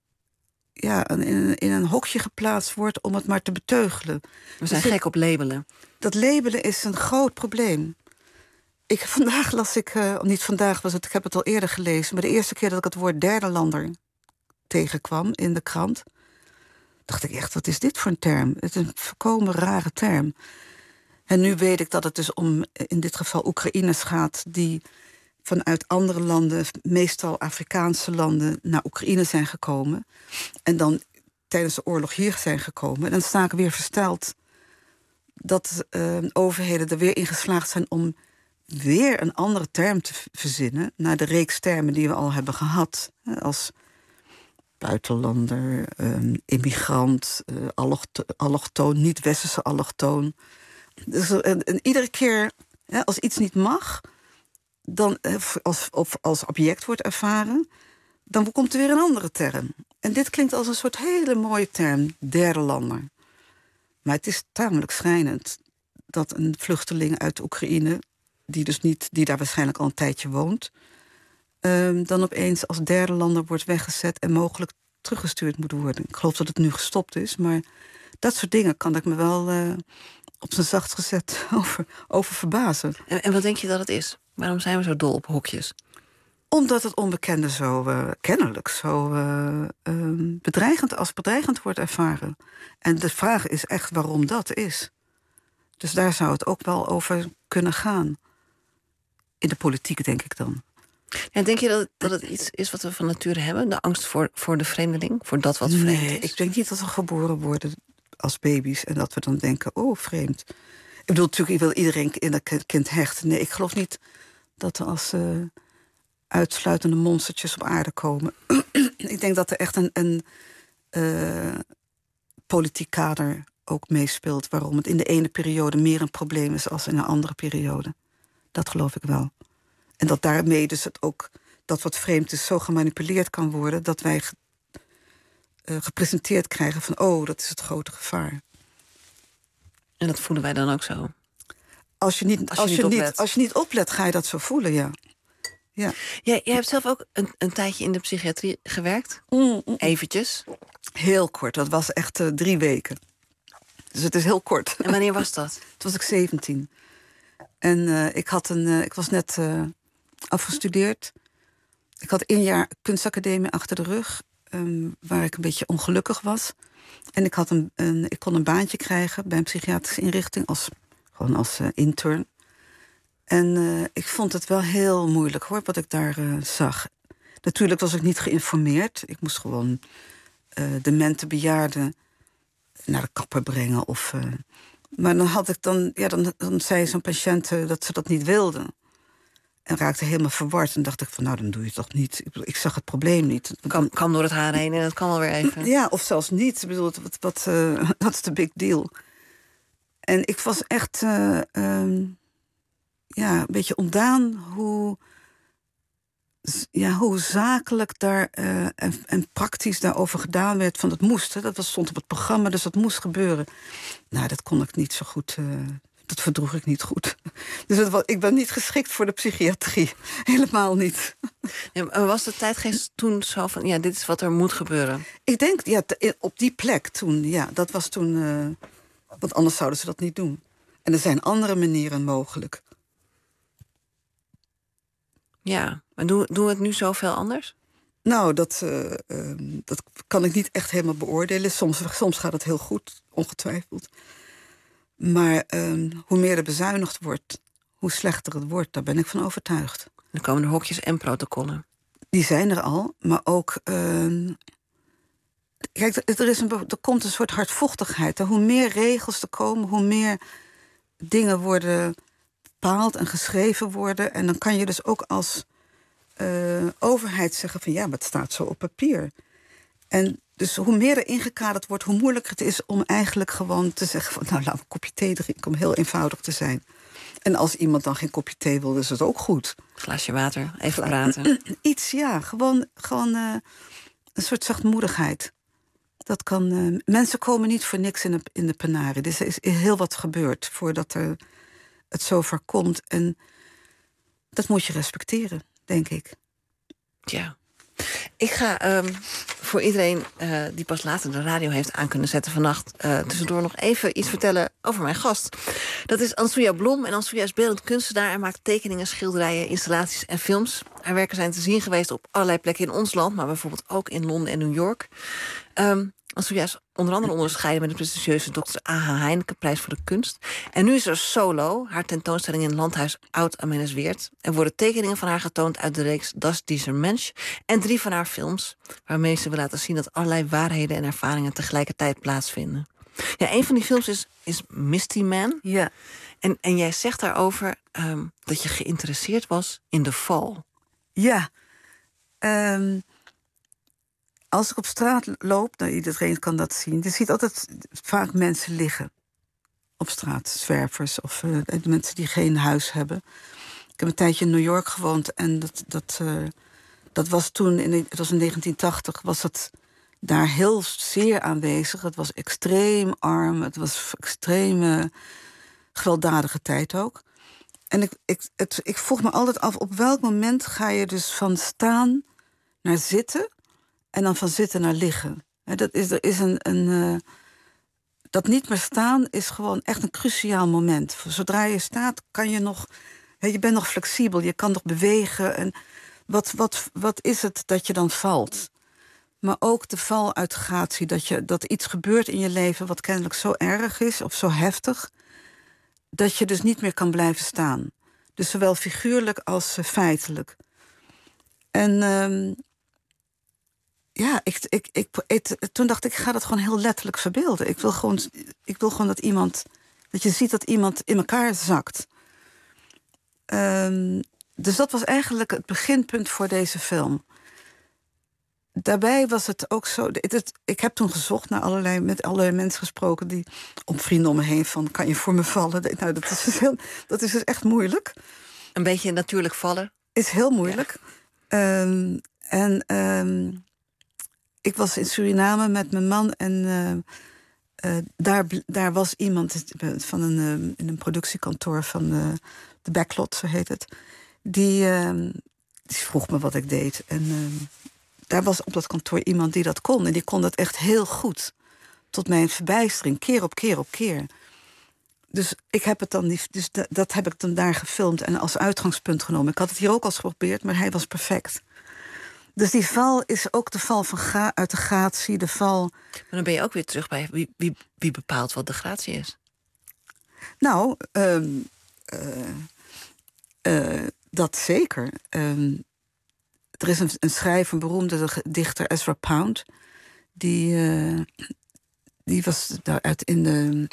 [SPEAKER 5] ja, in een, in een hokje geplaatst wordt om het maar te beteugelen.
[SPEAKER 4] We zijn
[SPEAKER 5] dus
[SPEAKER 4] gek op labelen.
[SPEAKER 5] Dat labelen is een groot probleem. Ik, vandaag las ik, uh, niet vandaag was het, ik heb het al eerder gelezen, maar de eerste keer dat ik het woord derde lander tegenkwam in de krant, dacht ik echt, wat is dit voor een term? Het is een volkomen rare term. En nu weet ik dat het dus om, in dit geval, Oekraïners gaat die vanuit andere landen, meestal Afrikaanse landen, naar Oekraïne zijn gekomen. En dan tijdens de oorlog hier zijn gekomen. En dan sta ik weer versteld dat uh, overheden er weer in geslaagd zijn om weer een andere term te verzinnen, naar de reeks termen die we al hebben gehad. Als buitenlander, um, immigrant, uh, allochto allochtoon, niet-westerse allochtoon. Dus, en, en iedere keer, hè, als iets niet mag, dan, als, of als object wordt ervaren, dan komt er weer een andere term. En dit klinkt als een soort hele mooie term, derde lander. Maar het is tamelijk schrijnend dat een vluchteling uit Oekraïne, die, dus niet, die daar waarschijnlijk al een tijdje woont, um, dan opeens als derde lander wordt weggezet en mogelijk teruggestuurd moet worden. Ik geloof dat het nu gestopt is, maar dat soort dingen kan ik me wel uh, op zijn zachtst gezet over, over verbazen.
[SPEAKER 4] En, en wat denk je dat het is? Waarom zijn we zo dol op hokjes?
[SPEAKER 5] Omdat het onbekende zo uh, kennelijk zo uh, uh, bedreigend als bedreigend wordt ervaren. En de vraag is echt waarom dat is. Dus daar zou het ook wel over kunnen gaan. In de politiek, denk ik dan.
[SPEAKER 4] Ja, denk je dat het, dat het iets is wat we van nature hebben? De angst voor, voor de vreemdeling? Voor dat wat vreemd
[SPEAKER 5] nee,
[SPEAKER 4] is?
[SPEAKER 5] Ik denk niet dat we geboren worden als baby's en dat we dan denken, oh, vreemd. Ik bedoel, natuurlijk, ik wil iedereen in dat kind hechten. Nee, ik geloof niet dat we als uh, uitsluitende monstertjes op aarde komen. Ik denk dat er echt een, een uh, politiek kader ook meespeelt, waarom het in de ene periode meer een probleem is als in een andere periode. Dat geloof ik wel. En dat daarmee dus het ook, dat wat vreemd is, zo gemanipuleerd kan worden, dat wij ge, uh, gepresenteerd krijgen van, oh, dat is het grote gevaar.
[SPEAKER 4] En dat voelen wij dan ook zo?
[SPEAKER 5] Als je niet, als je
[SPEAKER 4] als je
[SPEAKER 5] niet,
[SPEAKER 4] niet
[SPEAKER 5] niet, als je niet oplet, ga je dat zo voelen, ja. Ja.
[SPEAKER 4] Ja, jij hebt zelf ook een, een tijdje in de psychiatrie gewerkt.
[SPEAKER 5] Mm, mm.
[SPEAKER 4] Eventjes.
[SPEAKER 5] Heel kort, dat was echt uh, drie weken. Dus het is heel kort.
[SPEAKER 4] En wanneer was dat?
[SPEAKER 5] Toen was ik zeventien. En uh, ik, had een, uh, ik was net uh, afgestudeerd. Ik had één jaar kunstacademie achter de rug, um, waar ik een beetje ongelukkig was. En ik, had een, een, ik kon een baantje krijgen bij een psychiatrische inrichting, als, gewoon als uh, intern. En uh, ik vond het wel heel moeilijk, hoor, wat ik daar uh, zag. Natuurlijk was ik niet geïnformeerd. Ik moest gewoon uh, demente bejaarden naar de kapper brengen. Of, uh, maar dan had ik dan, ja, dan, dan zei zo'n patiënt uh, dat ze dat niet wilde. En raakte helemaal verward. En dacht ik van, nou, dan doe je het toch niet. Ik, bedoel, ik zag het probleem niet.
[SPEAKER 4] Het kan, kan door het haar heen en dat kan wel weer even.
[SPEAKER 5] Ja, of zelfs niet. Ik bedoel, wat, wat, uh, dat is de big deal. En ik was echt uh, um, ja, een beetje ontdaan hoe, ja, hoe zakelijk daar uh, en, en praktisch daarover gedaan werd. Van dat moest, hè. Dat was, stond op het programma, dus dat moest gebeuren. Nou, dat kon ik niet zo goed. Uh, dat verdroeg ik niet goed. Dus het was, ik ben niet geschikt voor de psychiatrie. Helemaal niet.
[SPEAKER 4] Ja, maar was de tijdgeest toen zo van, ja, dit is wat er moet gebeuren?
[SPEAKER 5] Ik denk, ja, op die plek toen, ja, dat was toen. Uh, want anders zouden ze dat niet doen. En er zijn andere manieren mogelijk.
[SPEAKER 4] Ja, maar doen doen we het nu zoveel anders?
[SPEAKER 5] Nou, dat, uh, uh, dat kan ik niet echt helemaal beoordelen. Soms, soms gaat het heel goed, ongetwijfeld. Maar uh, hoe meer er bezuinigd wordt, hoe slechter het wordt. Daar ben ik van overtuigd.
[SPEAKER 4] Dan komen er hokjes en protocollen.
[SPEAKER 5] Die zijn er al, maar ook... Uh, kijk, er, is een, er komt een soort hardvochtigheid. Hoe meer regels er komen, hoe meer dingen worden bepaald en geschreven worden. En dan kan je dus ook als uh, overheid zeggen van... ja, maar het staat zo op papier. En dus hoe meer er ingekaderd wordt, hoe moeilijker het is om eigenlijk gewoon te zeggen van... nou, laat een kopje thee drinken, om heel eenvoudig te zijn. En als iemand dan geen kopje thee wil, is het ook goed.
[SPEAKER 4] Glaasje water, even praten.
[SPEAKER 5] Iets, ja. Gewoon, gewoon uh, een soort zachtmoedigheid. Dat kan, uh, mensen komen niet voor niks in de, in de penarie. Dus er is heel wat gebeurd voordat er het zover komt. En dat moet je respecteren, denk ik.
[SPEAKER 4] Ja. Ik ga um, voor iedereen uh, die pas later de radio heeft aan kunnen zetten vannacht... Uh, tussendoor nog even iets vertellen over mijn gast. Dat is Ansuya Blom. En Ansuya is beeldend kunstenaar en maakt tekeningen, schilderijen, installaties en films. Haar werken zijn te zien geweest op allerlei plekken in ons land... maar bijvoorbeeld ook in Londen en New York. Um, Ansuya is onder andere onderscheiden met de prestigieuze dokter A H Heineken-prijs voor de kunst. En nu is er Solo, haar tentoonstelling in Landhuis Oud-Amelisweert. Er worden tekeningen van haar getoond uit de reeks Das Dieser Mensch... en drie van haar films, waarmee ze wil laten zien... dat allerlei waarheden en ervaringen tegelijkertijd plaatsvinden. Ja, een van die films is, is Misty Man.
[SPEAKER 5] Ja.
[SPEAKER 4] En, en jij zegt daarover um, dat je geïnteresseerd was in de val.
[SPEAKER 5] Ja. Um... Als ik op straat loop, nou, iedereen kan dat zien... je ziet altijd vaak mensen liggen op straat. Zwervers of uh, mensen die geen huis hebben. Ik heb een tijdje in New York gewoond... en dat, dat, uh, dat was toen, in, het was in negentien tachtig... was het daar heel zeer aanwezig. Het was extreem arm. Het was extreme gewelddadige tijd ook. En ik, ik, het, ik vroeg me altijd af... op welk moment ga je dus van staan naar zitten... en dan van zitten naar liggen. He, dat is, er is een, een uh, dat niet meer staan is gewoon echt een cruciaal moment. Zodra je staat, kan je nog... He, je bent nog flexibel, je kan nog bewegen. En wat, wat, wat is het dat je dan valt? Maar ook de val uit de gratie. Dat, je, dat iets gebeurt in je leven wat kennelijk zo erg is... of zo heftig, dat je dus niet meer kan blijven staan. Dus zowel figuurlijk als uh, feitelijk. En... Uh, Ja, ik, ik, ik, ik, toen dacht ik, ik ga dat gewoon heel letterlijk verbeelden. Ik wil gewoon, ik wil gewoon dat iemand... dat je ziet dat iemand in elkaar zakt. Um, dus dat was eigenlijk het beginpunt voor deze film. Daarbij was het ook zo... Het, het, ik heb toen gezocht naar allerlei, met allerlei mensen gesproken... die op vrienden om me heen van, kan je voor me vallen? Nou, dat is dus, heel, dat is dus echt moeilijk.
[SPEAKER 4] Een beetje natuurlijk vallen?
[SPEAKER 5] Is heel moeilijk. Ja. Um, en... Um, Ik was in Suriname met mijn man en uh, uh, daar, daar was iemand van een, uh, in een productiekantoor van uh, de Backlot, zo heet het. Die, uh, die vroeg me wat ik deed. En uh, daar was op dat kantoor iemand die dat kon. En die kon dat echt heel goed. Tot mijn verbijstering, keer op keer op keer. Dus ik heb het dan niet, dus dat, dat heb ik dan daar gefilmd en als uitgangspunt genomen. Ik had het hier ook al eens geprobeerd, maar hij was perfect. Dus die val is ook de val van gra- uit de gratie, de val...
[SPEAKER 4] Maar dan ben je ook weer terug bij wie, wie, wie bepaalt wat de gratie is?
[SPEAKER 5] Nou, um, uh, uh, dat zeker. Um, er is een, een schrijver, een beroemde dichter, Ezra Pound... die, uh, die was daaruit in de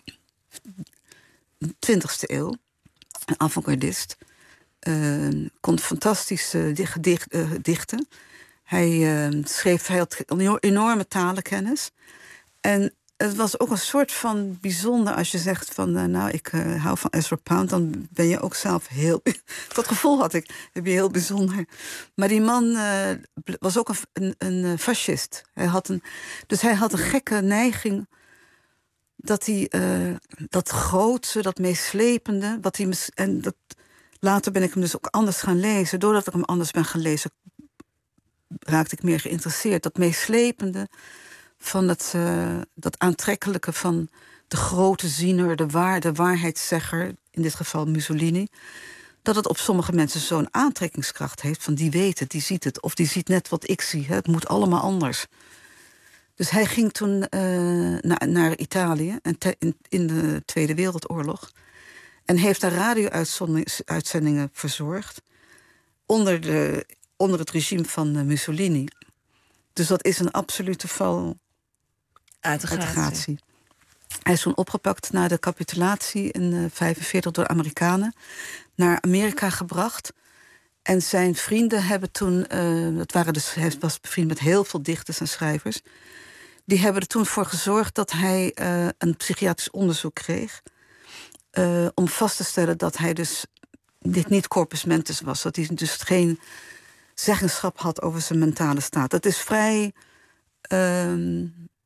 [SPEAKER 5] twintigste eeuw, een avant-gardist... Uh, kon fantastisch uh, dicht, uh, dichten... Hij uh, schreef, hij had een enorme talenkennis. En het was ook een soort van bijzonder als je zegt van... Uh, nou, ik uh, hou van Ezra Pound, dan ben je ook zelf heel... dat gevoel had ik, heb je heel bijzonder. Maar die man uh, was ook een, een, een fascist. Hij had een, dus hij had een gekke neiging... dat hij uh, dat grootse, dat meeslepende... Wat hij, en dat, later ben ik hem dus ook anders gaan lezen. Doordat ik hem anders ben gaan lezen... raakte ik meer geïnteresseerd. Dat meeslepende van het, uh, dat aantrekkelijke van de grote ziener, de, waar, de waarheidszegger, in dit geval Mussolini. dat het op sommige mensen zo'n aantrekkingskracht heeft... van die weet het, die ziet het, of die ziet net wat ik zie. Hè. Het moet allemaal anders. Dus hij ging toen uh, naar, naar Italië en te, in, in de Tweede Wereldoorlog... en heeft daar radio-uitzendingen verzorgd... onder, de, onder het regime van uh, Mussolini. Dus dat is een absolute val uit de gratie. Hij is toen opgepakt na de capitulatie in negentien vijfenveertig door de Amerikanen... naar Amerika gebracht. En zijn vrienden hebben toen... Uh, dat waren dus, hij was bevriend met heel veel dichters en schrijvers... die hebben er toen voor gezorgd dat hij uh, een psychiatrisch onderzoek kreeg... Uh, om vast te stellen dat hij dus dit niet corpus mentis was. Dat hij dus geen zeggenschap had over zijn mentale staat. Dat is vrij uh,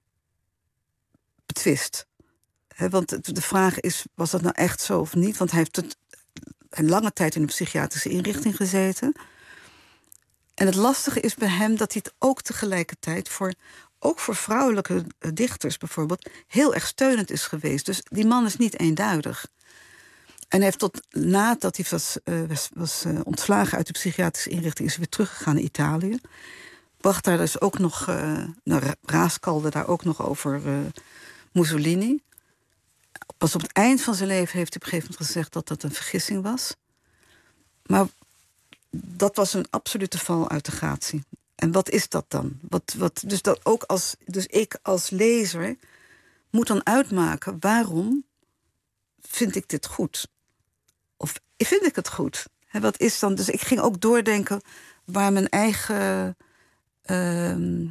[SPEAKER 5] betwist. He, want de vraag is, was dat nou echt zo of niet? Want hij heeft tot een lange tijd in een psychiatrische inrichting gezeten. En het lastige is bij hem dat hij het ook tegelijkertijd... voor, ook voor vrouwelijke dichters bijvoorbeeld... heel erg steunend is geweest. Dus die man is niet eenduidig. En hij heeft tot nadat hij was, uh, was, was uh, ontslagen uit de psychiatrische inrichting... is hij weer teruggegaan naar Italië. Bracht daar dus ook nog... Uh, nou, raaskalde daar ook nog over uh, Mussolini. Pas op het eind van zijn leven heeft hij op een gegeven moment gezegd... dat dat een vergissing was. Maar dat was een absolute val uit de gratie. En wat is dat dan? Wat, wat, dus, dat ook als, dus ik als lezer moet dan uitmaken... waarom vind ik dit goed? Of vind ik het goed? He, wat is dan? Dus ik ging ook doordenken waar mijn eigen uh,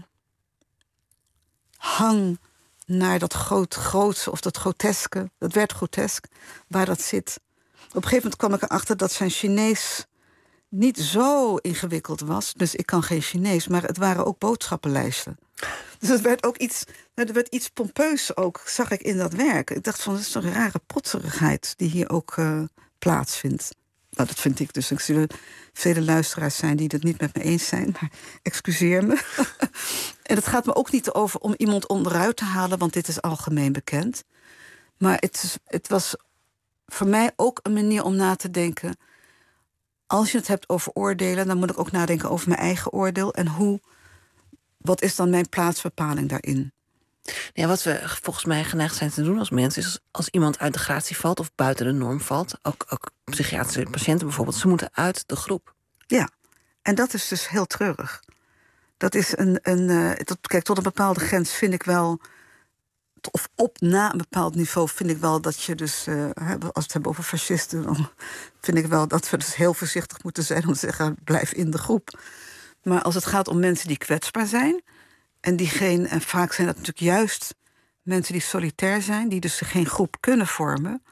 [SPEAKER 5] hang naar dat groot, grootse of dat groteske, dat werd grotesk, waar dat zit. Op een gegeven moment kwam ik erachter dat zijn Chinees niet zo ingewikkeld was. Dus ik kan geen Chinees, maar het waren ook boodschappenlijsten. Dus het werd ook iets, er werd iets pompeus ook, zag ik in dat werk. Ik dacht van, dat is een rare protserigheid die hier ook uh, plaatsvindt. Nou, dat vind ik dus. Ik zie er vele luisteraars zijn die het niet met me eens zijn, maar excuseer me. En het gaat me ook niet over om iemand onderuit te halen, want dit is algemeen bekend. Maar het, is, het was voor mij ook een manier om na te denken. Als je het hebt over oordelen, dan moet ik ook nadenken over mijn eigen oordeel. En hoe, wat is dan mijn plaatsbepaling daarin?
[SPEAKER 4] Ja, wat we volgens mij geneigd zijn te doen als mensen... is als iemand uit de gratie valt of buiten de norm valt... ook, ook psychiatrische patiënten bijvoorbeeld, ze moeten uit de groep.
[SPEAKER 5] Ja, en dat is dus heel treurig. Dat is een... een uh, tot, kijk, tot een bepaalde grens vind ik wel... of op na een bepaald niveau vind ik wel dat je dus... Uh, als we het hebben over fascisten... dan vind ik wel dat we dus heel voorzichtig moeten zijn... om te zeggen, blijf in de groep. Maar als het gaat om mensen die kwetsbaar zijn... en die geen, en vaak zijn dat natuurlijk juist mensen die solitair zijn... die dus geen groep kunnen vormen...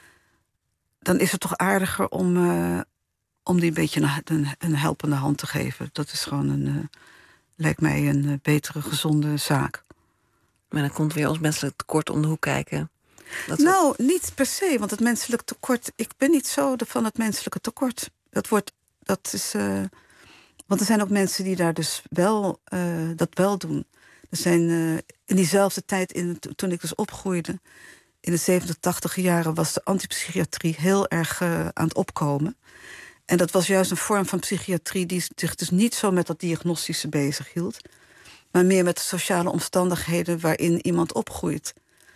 [SPEAKER 5] dan is het toch aardiger om, uh, om die een beetje een, een, een helpende hand te geven. Dat is gewoon een, uh, lijkt mij een uh, betere, gezonde zaak.
[SPEAKER 4] Maar dan komt weer ons menselijk tekort om de hoek kijken. Dat
[SPEAKER 5] nou, het... niet per se, want het menselijk tekort... ik ben niet zo van het menselijke tekort. Dat wordt, dat is... Uh, want er zijn ook mensen die daar dus wel, uh, dat wel doen. Er zijn uh, in diezelfde tijd, in, toen ik dus opgroeide... in de zeventig, tachtig jaren was de antipsychiatrie heel erg uh, aan het opkomen. En dat was juist een vorm van psychiatrie... die zich dus niet zo met dat diagnostische bezig hield... maar meer met de sociale omstandigheden waarin iemand opgroeit.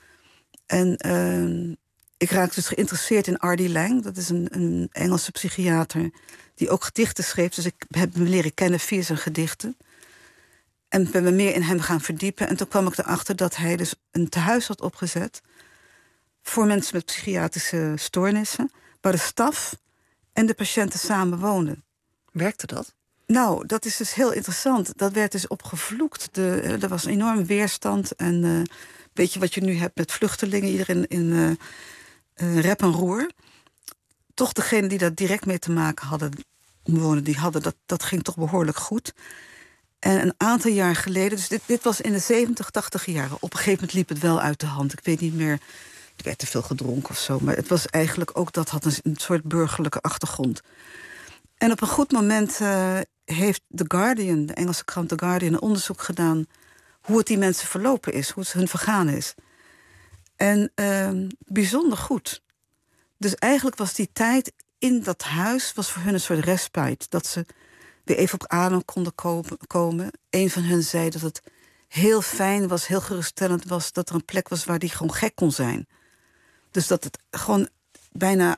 [SPEAKER 5] En uh, ik raakte dus geïnteresseerd in Artie Lang. Dat is een, een Engelse psychiater die ook gedichten schreef. Dus ik heb hem leren kennen via zijn gedichten. En ben me meer in hem gaan verdiepen. En toen kwam ik erachter dat hij dus een tehuis had opgezet... voor mensen met psychiatrische stoornissen... waar de staf en de patiënten samen woonden.
[SPEAKER 4] Werkte dat?
[SPEAKER 5] Nou, dat is dus heel interessant. Dat werd dus opgevloekt. De, er was een enorme weerstand. En uh, weet je wat je nu hebt met vluchtelingen? Iedereen in uh, uh, rep en roer. Toch degenen die daar direct mee te maken hadden... wonen, die hadden dat, dat ging toch behoorlijk goed. En een aantal jaar geleden... dus dit, dit was in de zeventig, tachtig jaren. Op een gegeven moment liep het wel uit de hand. Ik weet niet meer... er werd te veel gedronken of zo. Maar het was eigenlijk ook... dat had een, een soort burgerlijke achtergrond. En op een goed moment uh, heeft The Guardian... de Engelse krant The Guardian, een onderzoek gedaan... hoe het die mensen verlopen is, hoe het hun vergaan is. En uh, bijzonder goed. Dus eigenlijk was die tijd in dat huis was voor hun een soort respite. Dat ze weer even op adem konden komen. Een van hen zei dat het heel fijn was, heel geruststellend was, dat er een plek was waar die gewoon gek kon zijn. Dus dat het gewoon bijna,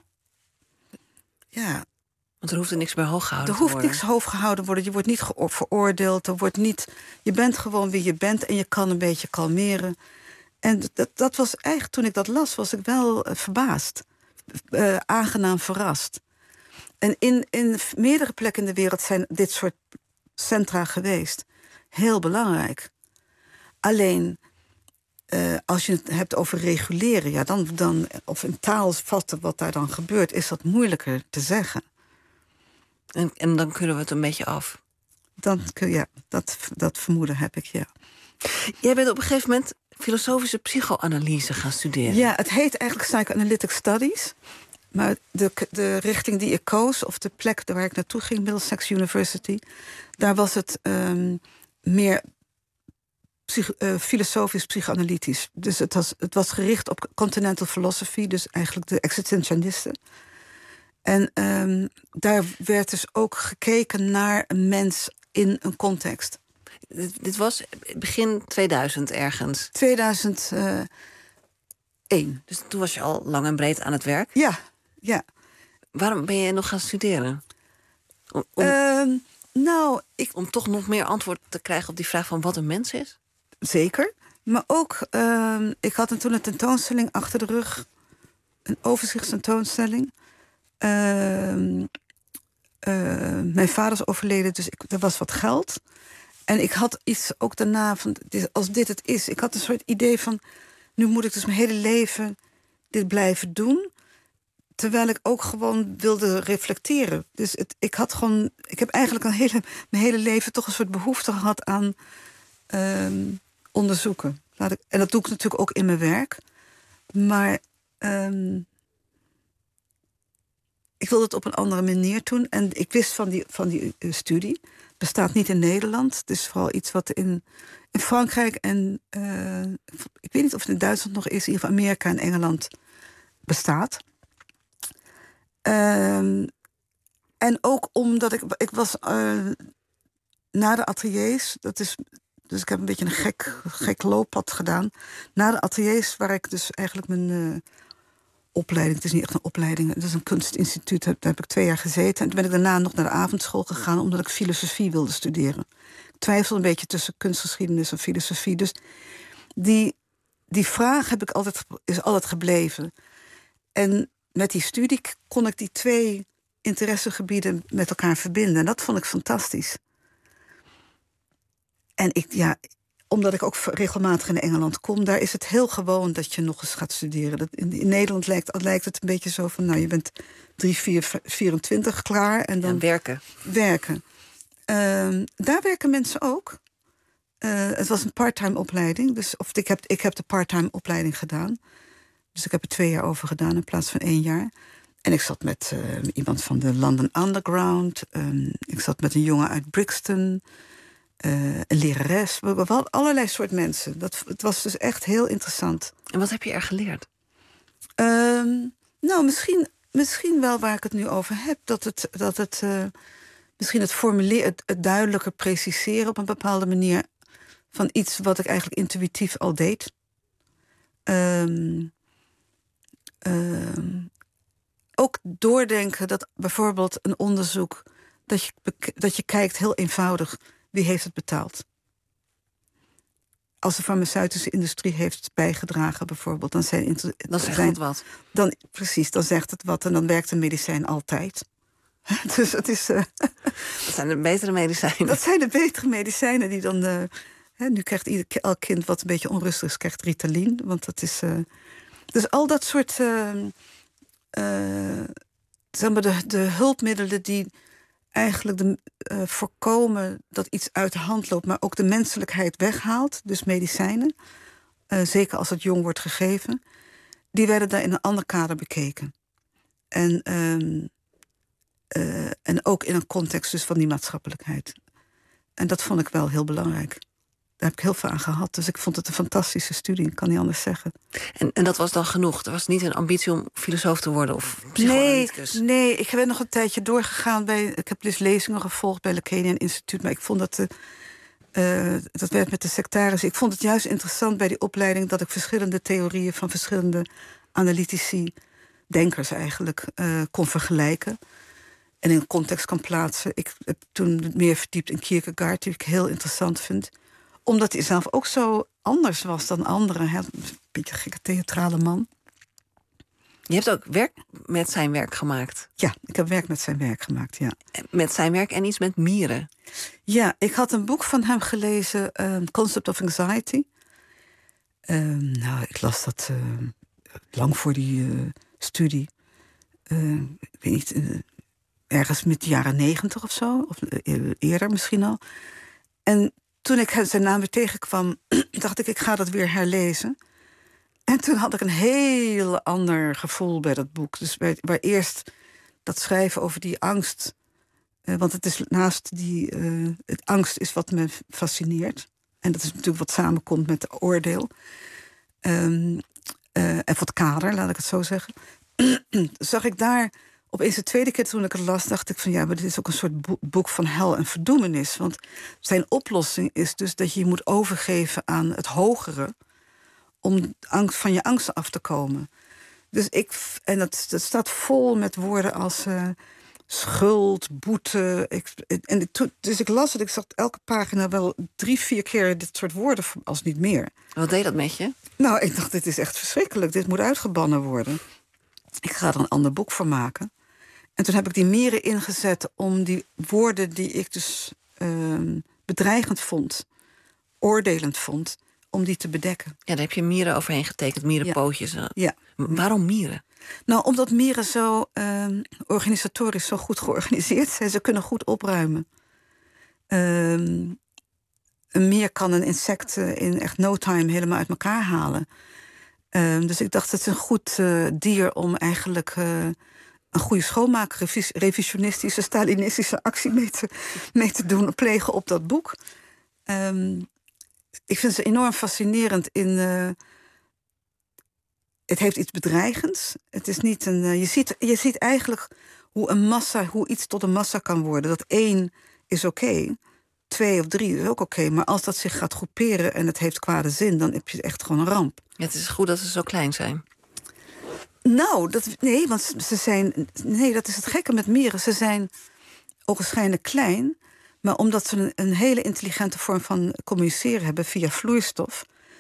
[SPEAKER 5] ja...
[SPEAKER 4] Want er hoeft er niks meer hoog gehouden
[SPEAKER 5] er
[SPEAKER 4] te
[SPEAKER 5] hoeft
[SPEAKER 4] worden.
[SPEAKER 5] niks hoog gehouden worden. Je wordt niet geo- veroordeeld. Er wordt niet, je bent gewoon wie je bent en je kan een beetje kalmeren. En dat, dat was eigenlijk, toen ik dat las, was ik wel uh, verbaasd. Uh, aangenaam verrast. En in, in meerdere plekken in de wereld zijn dit soort centra geweest. Heel belangrijk. Alleen, uh, als je het hebt over reguleren, ja, dan, dan, of in taal vatten wat daar dan gebeurt, is dat moeilijker te zeggen.
[SPEAKER 4] En, en dan kunnen we het een beetje af.
[SPEAKER 5] Dan, ja, dat, dat vermoeden heb ik, ja.
[SPEAKER 4] Jij bent op een gegeven moment filosofische psychoanalyse gaan studeren.
[SPEAKER 5] Ja, het heet eigenlijk Psychoanalytic Studies. Maar de, de richting die ik koos, of de plek waar ik naartoe ging, Middlesex University, daar was het um, meer psych, uh, filosofisch psychoanalytisch. Dus het was, het was gericht op continental philosophy, dus eigenlijk de existentialisten. En um, daar werd dus ook gekeken naar een mens in een context.
[SPEAKER 4] Dit, dit was begin tweeduizend ergens?
[SPEAKER 5] tweeduizend één.
[SPEAKER 4] Dus toen was je al lang en breed aan het werk?
[SPEAKER 5] Ja, ja.
[SPEAKER 4] Waarom ben je nog gaan studeren? Om, om,
[SPEAKER 5] Uh, nou, ik...
[SPEAKER 4] om toch nog meer antwoord te krijgen op die vraag van wat een mens is?
[SPEAKER 5] Zeker. Maar ook, uh, ik had toen een tentoonstelling achter de rug. Een overzichtstentoonstelling. Uh, uh, mijn vader is overleden, dus ik, er was wat geld. En ik had iets ook daarna van, als dit het is. Ik had een soort idee van, nu moet ik dus mijn hele leven dit blijven doen. Terwijl ik ook gewoon wilde reflecteren. Dus het, ik had gewoon, ik heb eigenlijk een hele, mijn hele leven toch een soort behoefte gehad aan um, onderzoeken. Laat ik, en dat doe ik natuurlijk ook in mijn werk. Maar um, ik wilde het op een andere manier doen. En ik wist van die, van die uh, studie. Het bestaat niet in Nederland. Het is vooral iets wat in, in Frankrijk en uh, ik weet niet of het in Duitsland nog is. In ieder geval Amerika en Engeland bestaat. Um, en ook omdat ik, ik was uh, na de ateliers, dat is, dus ik heb een beetje een gek, gek looppad gedaan. Na de ateliers, waar ik dus eigenlijk mijn uh, opleiding, het is niet echt een opleiding, het is een kunstinstituut, daar heb ik twee jaar gezeten. En toen ben ik daarna nog naar de avondschool gegaan, omdat ik filosofie wilde studeren. Ik twijfelde een beetje tussen kunstgeschiedenis en filosofie. Dus die, die vraag heb ik altijd, is altijd gebleven. En met die studie kon ik die twee interessegebieden met elkaar verbinden. En dat vond ik fantastisch. En ik, ja, omdat ik ook regelmatig in Engeland kom, daar is het heel gewoon dat je nog eens gaat studeren. Dat in, in Nederland lijkt, lijkt het een beetje zo van, nou, je bent drie, vier, vierentwintig klaar. En dan
[SPEAKER 4] ja, werken.
[SPEAKER 5] Werken. Uh, daar werken mensen ook. Uh, het was een part-time opleiding. Dus, of ik heb, ik heb de part-time opleiding gedaan. Dus ik heb er twee jaar over gedaan in plaats van één jaar. En ik zat met uh, iemand van de London Underground. Um, ik zat met een jongen uit Brixton. Uh, een lerares. We hadden allerlei soort mensen. Dat, het was dus echt heel interessant.
[SPEAKER 4] En wat heb je er geleerd?
[SPEAKER 5] Um, nou, misschien, misschien wel waar ik het nu over heb. Dat het, dat het uh, misschien het formuleren, het, het duidelijker preciseren op een bepaalde manier van iets wat ik eigenlijk intuïtief al deed. Um, um, ook doordenken dat bijvoorbeeld een onderzoek, dat je, dat je kijkt heel eenvoudig, wie heeft het betaald? Als de farmaceutische industrie heeft bijgedragen bijvoorbeeld, dan zijn...
[SPEAKER 4] Dan zegt
[SPEAKER 5] zijn,
[SPEAKER 4] het wat.
[SPEAKER 5] Dan, precies, dan zegt het wat en dan werkt een medicijn altijd. Dus het is... Uh,
[SPEAKER 4] dat zijn de betere medicijnen.
[SPEAKER 5] Dat zijn de betere medicijnen die dan... Uh, hè, nu krijgt ieder elk kind wat een beetje onrustig is, krijgt Ritalin. Want dat is... Uh, dus al dat soort... Uh, uh, zeg maar de, de hulpmiddelen die eigenlijk de, uh, voorkomen dat iets uit de hand loopt, maar ook de menselijkheid weghaalt, dus medicijnen, uh, zeker als het jong wordt gegeven, die werden daar in een ander kader bekeken. En, um, uh, en ook in een context dus van die maatschappelijkheid. En dat vond ik wel heel belangrijk. Daar heb ik heel veel aan gehad. Dus ik vond het een fantastische studie, ik kan niet anders zeggen.
[SPEAKER 4] En, en dat was dan genoeg? Er was niet een ambitie om filosoof te worden of
[SPEAKER 5] Nee,
[SPEAKER 4] psychoanalyticus?
[SPEAKER 5] nee, ik ben nog een tijdje doorgegaan. Bij, ik heb dus lezingen gevolgd bij Lacanian Instituut. Maar ik vond dat... De, uh, dat werd met de sectarissen. Ik vond het juist interessant bij die opleiding... dat ik verschillende theorieën van verschillende analytici... denkers eigenlijk, uh, kon vergelijken. En in een context kan plaatsen. Ik heb toen meer verdiept in Kierkegaard... die ik heel interessant vind. Omdat hij zelf ook zo anders was dan anderen. Hè? Een beetje een gekke theatrale man.
[SPEAKER 4] Je hebt ook werk met zijn werk gemaakt.
[SPEAKER 5] Ja, ik heb werk met zijn werk gemaakt, ja.
[SPEAKER 4] Met zijn werk en iets met mieren.
[SPEAKER 5] Ja, ik had een boek van hem gelezen, um, Concept of Anxiety. Um, nou, ik las dat uh, lang voor die uh, studie. Uh, ik weet niet, uh, ergens met de jaren negentig of zo. Of uh, eerder misschien al. En toen ik zijn naam weer tegenkwam, dacht ik, ik ga dat weer herlezen. En toen had ik een heel ander gevoel bij dat boek. Dus bij, waar eerst dat schrijven over die angst... Uh, want het is naast die... Uh, het angst is wat me fascineert. En dat is natuurlijk wat samenkomt met het oordeel. Um, uh, en voor het kader, laat ik het zo zeggen. Zag ik daar... Opeens de tweede keer toen ik het las, dacht ik van... ja, maar dit is ook een soort boek, boek van hel en verdoemenis. Want zijn oplossing is dus dat je je moet overgeven aan het hogere... om angst, van je angsten af te komen. Dus ik, en dat, dat staat vol met woorden als uh, schuld, boete. Ik, en ik, dus ik las het, ik zag elke pagina wel drie, vier keer dit soort woorden, als niet meer.
[SPEAKER 4] Wat deed dat met je?
[SPEAKER 5] Nou, ik dacht, dit is echt verschrikkelijk. Dit moet uitgebannen worden. Ik ga er een ander boek voor maken. En toen heb ik die mieren ingezet om die woorden die ik dus uh, bedreigend vond, oordelend vond, om die te bedekken.
[SPEAKER 4] Ja, daar heb je mieren overheen getekend, mierenpootjes. Ja.
[SPEAKER 5] Ja.
[SPEAKER 4] Waarom mieren?
[SPEAKER 5] Nou, omdat mieren zo uh, organisatorisch zo goed georganiseerd zijn. Ze kunnen goed opruimen. Uh, een mier kan een insect uh, in echt no time helemaal uit elkaar halen. Uh, dus ik dacht, het is een goed uh, dier om eigenlijk uh, een goede schoonmaak, revis revisionistische, stalinistische actie mee te, mee te doen, plegen op dat boek. Um, Ik vind ze enorm fascinerend in... Uh, het heeft iets bedreigends. Het is niet een... Uh, je, ziet, je ziet eigenlijk hoe een massa, hoe iets tot een massa kan worden. Dat één is oké, okay, twee of drie is ook oké. Okay, maar als dat zich gaat groeperen en het heeft kwade zin, dan heb je echt gewoon een ramp.
[SPEAKER 4] Ja, het is goed dat ze zo klein zijn.
[SPEAKER 5] Nou, dat, nee, want ze zijn... Nee, dat is het gekke met mieren. Ze zijn ogenschijnlijk klein... Maar omdat ze een, een hele intelligente vorm van communiceren hebben via vloeistof,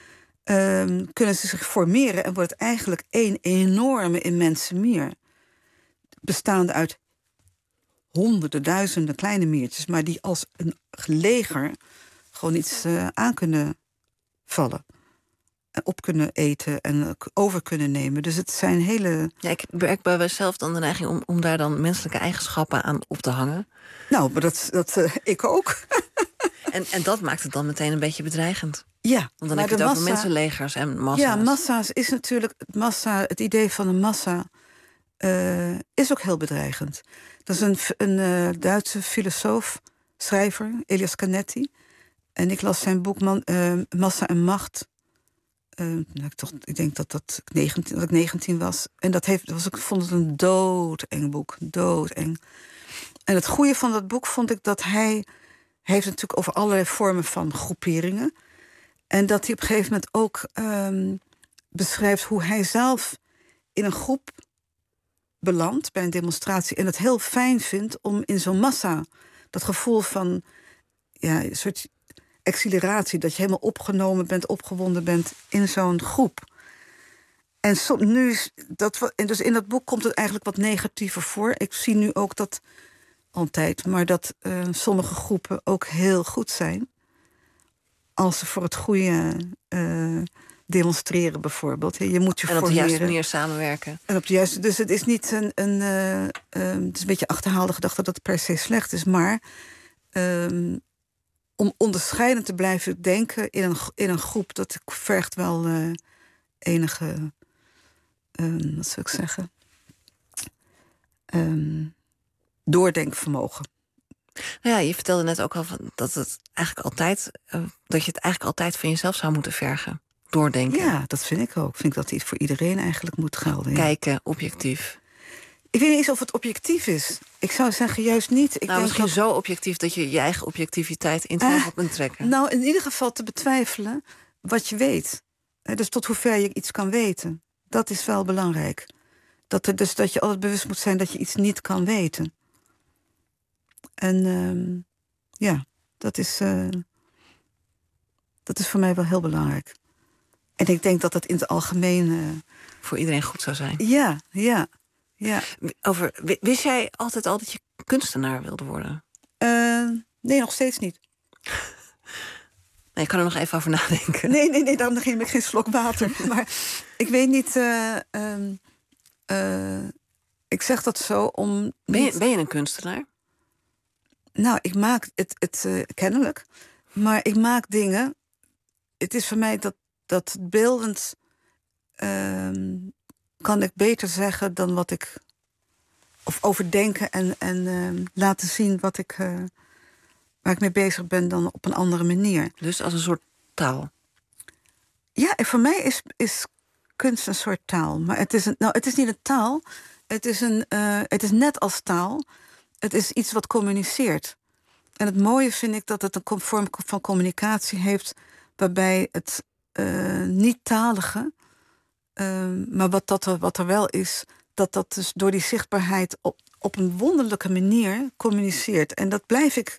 [SPEAKER 5] um, kunnen ze zich formeren en wordt het eigenlijk één enorme, immense mier. Bestaande uit honderden, duizenden kleine miertjes, maar die als een leger gewoon iets uh, aan kunnen vallen. En op kunnen eten en over kunnen nemen. Dus het zijn hele...
[SPEAKER 4] Ja, ik werk bij mezelf dan de neiging om, om daar dan menselijke eigenschappen aan op te hangen.
[SPEAKER 5] Nou, maar dat, dat uh, ik ook.
[SPEAKER 4] en, en dat maakt het dan meteen een beetje bedreigend.
[SPEAKER 5] Ja.
[SPEAKER 4] Want dan heb je het massa, over mensenlegers en massa's.
[SPEAKER 5] Ja, massa's is natuurlijk... Massa, het idee van een massa uh, is ook heel bedreigend. Dat is een, een uh, Duitse filosoof, schrijver, Elias Canetti. En ik las zijn boek Man, uh, Massa en Macht... Uh, nou, ik, toch, ik denk dat, dat, negentien, dat ik negentien was. En dat heeft, was, ik vond het een doodeng boek. Doodeng. En het goede van dat boek vond ik dat hij... Hij heeft het natuurlijk over allerlei vormen van groeperingen. En dat hij op een gegeven moment ook um, beschrijft hoe hij zelf in een groep belandt bij een demonstratie. En het heel fijn vindt om in zo'n massa... dat gevoel van ja, een soort... exhilaratie, dat je helemaal opgenomen bent, opgewonden bent in zo'n groep. En so, nu is dat, en dus in dat boek komt het eigenlijk wat negatiever voor. Ik zie nu ook dat, altijd, maar dat uh, sommige groepen ook heel goed zijn. Als ze voor het goede uh, demonstreren bijvoorbeeld. Je moet je
[SPEAKER 4] en op
[SPEAKER 5] formeren.
[SPEAKER 4] de juiste manier samenwerken.
[SPEAKER 5] En op de juiste, dus het is niet een, een, uh, uh, het is een beetje achterhaalde gedachte dat het per se slecht is, maar um, om onderscheidend te blijven denken in een, in een groep, dat vergt wel uh, enige, um, wat zou ik zeggen, um, doordenkvermogen.
[SPEAKER 4] Nou ja, je vertelde net ook al van dat het eigenlijk altijd uh, dat je het eigenlijk altijd van jezelf zou moeten vergen. Doordenken.
[SPEAKER 5] Ja, dat vind ik ook. Ik vind dat dit voor iedereen eigenlijk moet gelden. Ja.
[SPEAKER 4] Kijken, objectief.
[SPEAKER 5] Ik weet niet eens of het objectief is. Ik zou zeggen juist niet. Ik
[SPEAKER 4] nou,
[SPEAKER 5] denk
[SPEAKER 4] misschien
[SPEAKER 5] dat...
[SPEAKER 4] zo objectief dat je je eigen objectiviteit in twijfel uh, kunt trekken.
[SPEAKER 5] Nou, in ieder geval te betwijfelen wat je weet. Dus tot hoever je iets kan weten. Dat is wel belangrijk. Dat, er, dus dat je altijd bewust moet zijn dat je iets niet kan weten. En uh, ja, dat is, uh, dat is voor mij wel heel belangrijk. En ik denk dat dat in het algemeen... Uh,
[SPEAKER 4] voor iedereen goed zou zijn.
[SPEAKER 5] Ja, ja, ja.
[SPEAKER 4] Over, wist jij altijd al dat je kunstenaar wilde worden?
[SPEAKER 5] Uh, nee, nog steeds niet.
[SPEAKER 4] Nee, ik kan er nog even over nadenken.
[SPEAKER 5] Nee, nee, nee, daarom neem ik geen slok water. Maar ik weet niet... Uh, uh, uh, ik zeg dat zo om...
[SPEAKER 4] Ben je, ben je een kunstenaar?
[SPEAKER 5] Nou, ik maak het, het uh, kennelijk. Maar ik maak dingen... Het is voor mij dat, dat beeldend... Uh, kan ik beter zeggen dan wat ik... Of overdenken en, en uh, laten zien wat ik... Uh, waar ik mee bezig ben dan op een andere manier.
[SPEAKER 4] Dus als een soort taal?
[SPEAKER 5] Ja, en voor mij is, is kunst een soort taal. Maar het is, een, nou, het is niet een taal. Het is, een, uh, het is net als taal. Het is iets wat communiceert. En het mooie vind ik dat het een vorm van communicatie heeft... waarbij het uh, niet-talige... Uh, maar wat, dat er, wat er wel is... dat dat dus door die zichtbaarheid op, op een wonderlijke manier communiceert. En dat blijf ik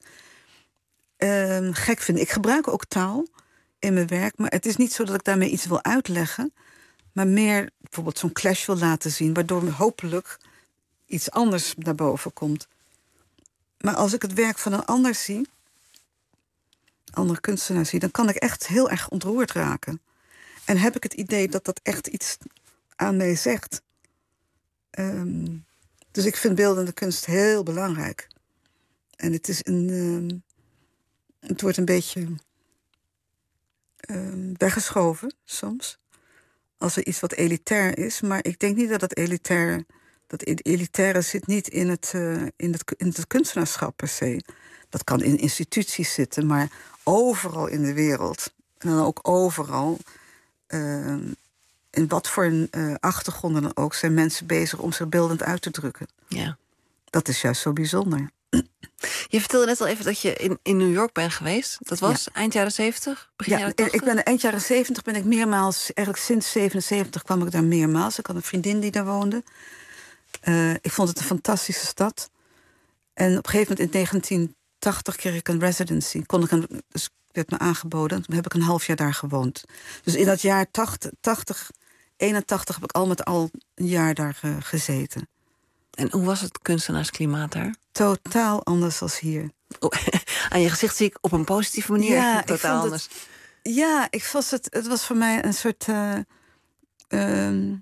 [SPEAKER 5] uh, gek vinden. Ik gebruik ook taal in mijn werk... maar het is niet zo dat ik daarmee iets wil uitleggen... maar meer bijvoorbeeld zo'n clash wil laten zien... waardoor hopelijk iets anders naar boven komt... Maar als ik het werk van een ander zie, andere kunstenaar zie... dan kan ik echt heel erg ontroerd raken. En heb ik het idee dat dat echt iets aan mij zegt. Um, dus ik vind beeldende kunst heel belangrijk. En het is een... Um, het wordt een beetje um, weggeschoven soms. Als er iets wat elitair is. Maar ik denk niet dat het elitair... Dat elitaire zit niet in het, uh, in, het, in het kunstenaarschap per se. Dat kan in instituties zitten, maar overal in de wereld... en dan ook overal... Uh, in wat voor een uh, achtergronden dan ook... zijn mensen bezig om zich beeldend uit te drukken.
[SPEAKER 4] Ja.
[SPEAKER 5] Dat is juist zo bijzonder.
[SPEAKER 4] Je vertelde net al even dat je in, in New York bent geweest. Dat was ja. eind jaren zeventig, begin
[SPEAKER 5] ja,
[SPEAKER 4] jaren tachtig?
[SPEAKER 5] Ik ben eind jaren zeventig ben ik meermaals... eigenlijk sinds zevenenzeventig kwam ik daar meermaals. Ik had een vriendin die daar woonde... Uh, ik vond het een fantastische stad. En op een gegeven moment in negentien tachtig kreeg ik een residency. Kon ik een, dus werd me aangeboden. Toen heb ik een half jaar daar gewoond. Dus in dat jaar tachtig, tachtig, eenentachtig heb ik al met al een jaar daar uh, gezeten.
[SPEAKER 4] En hoe was het kunstenaarsklimaat daar?
[SPEAKER 5] Totaal anders dan hier.
[SPEAKER 4] Oh, aan je gezicht zie ik op een positieve manier.
[SPEAKER 5] Ja,
[SPEAKER 4] totaal
[SPEAKER 5] ik
[SPEAKER 4] anders.
[SPEAKER 5] Het, ja, ik vond het, het was voor mij een soort... Uh, um,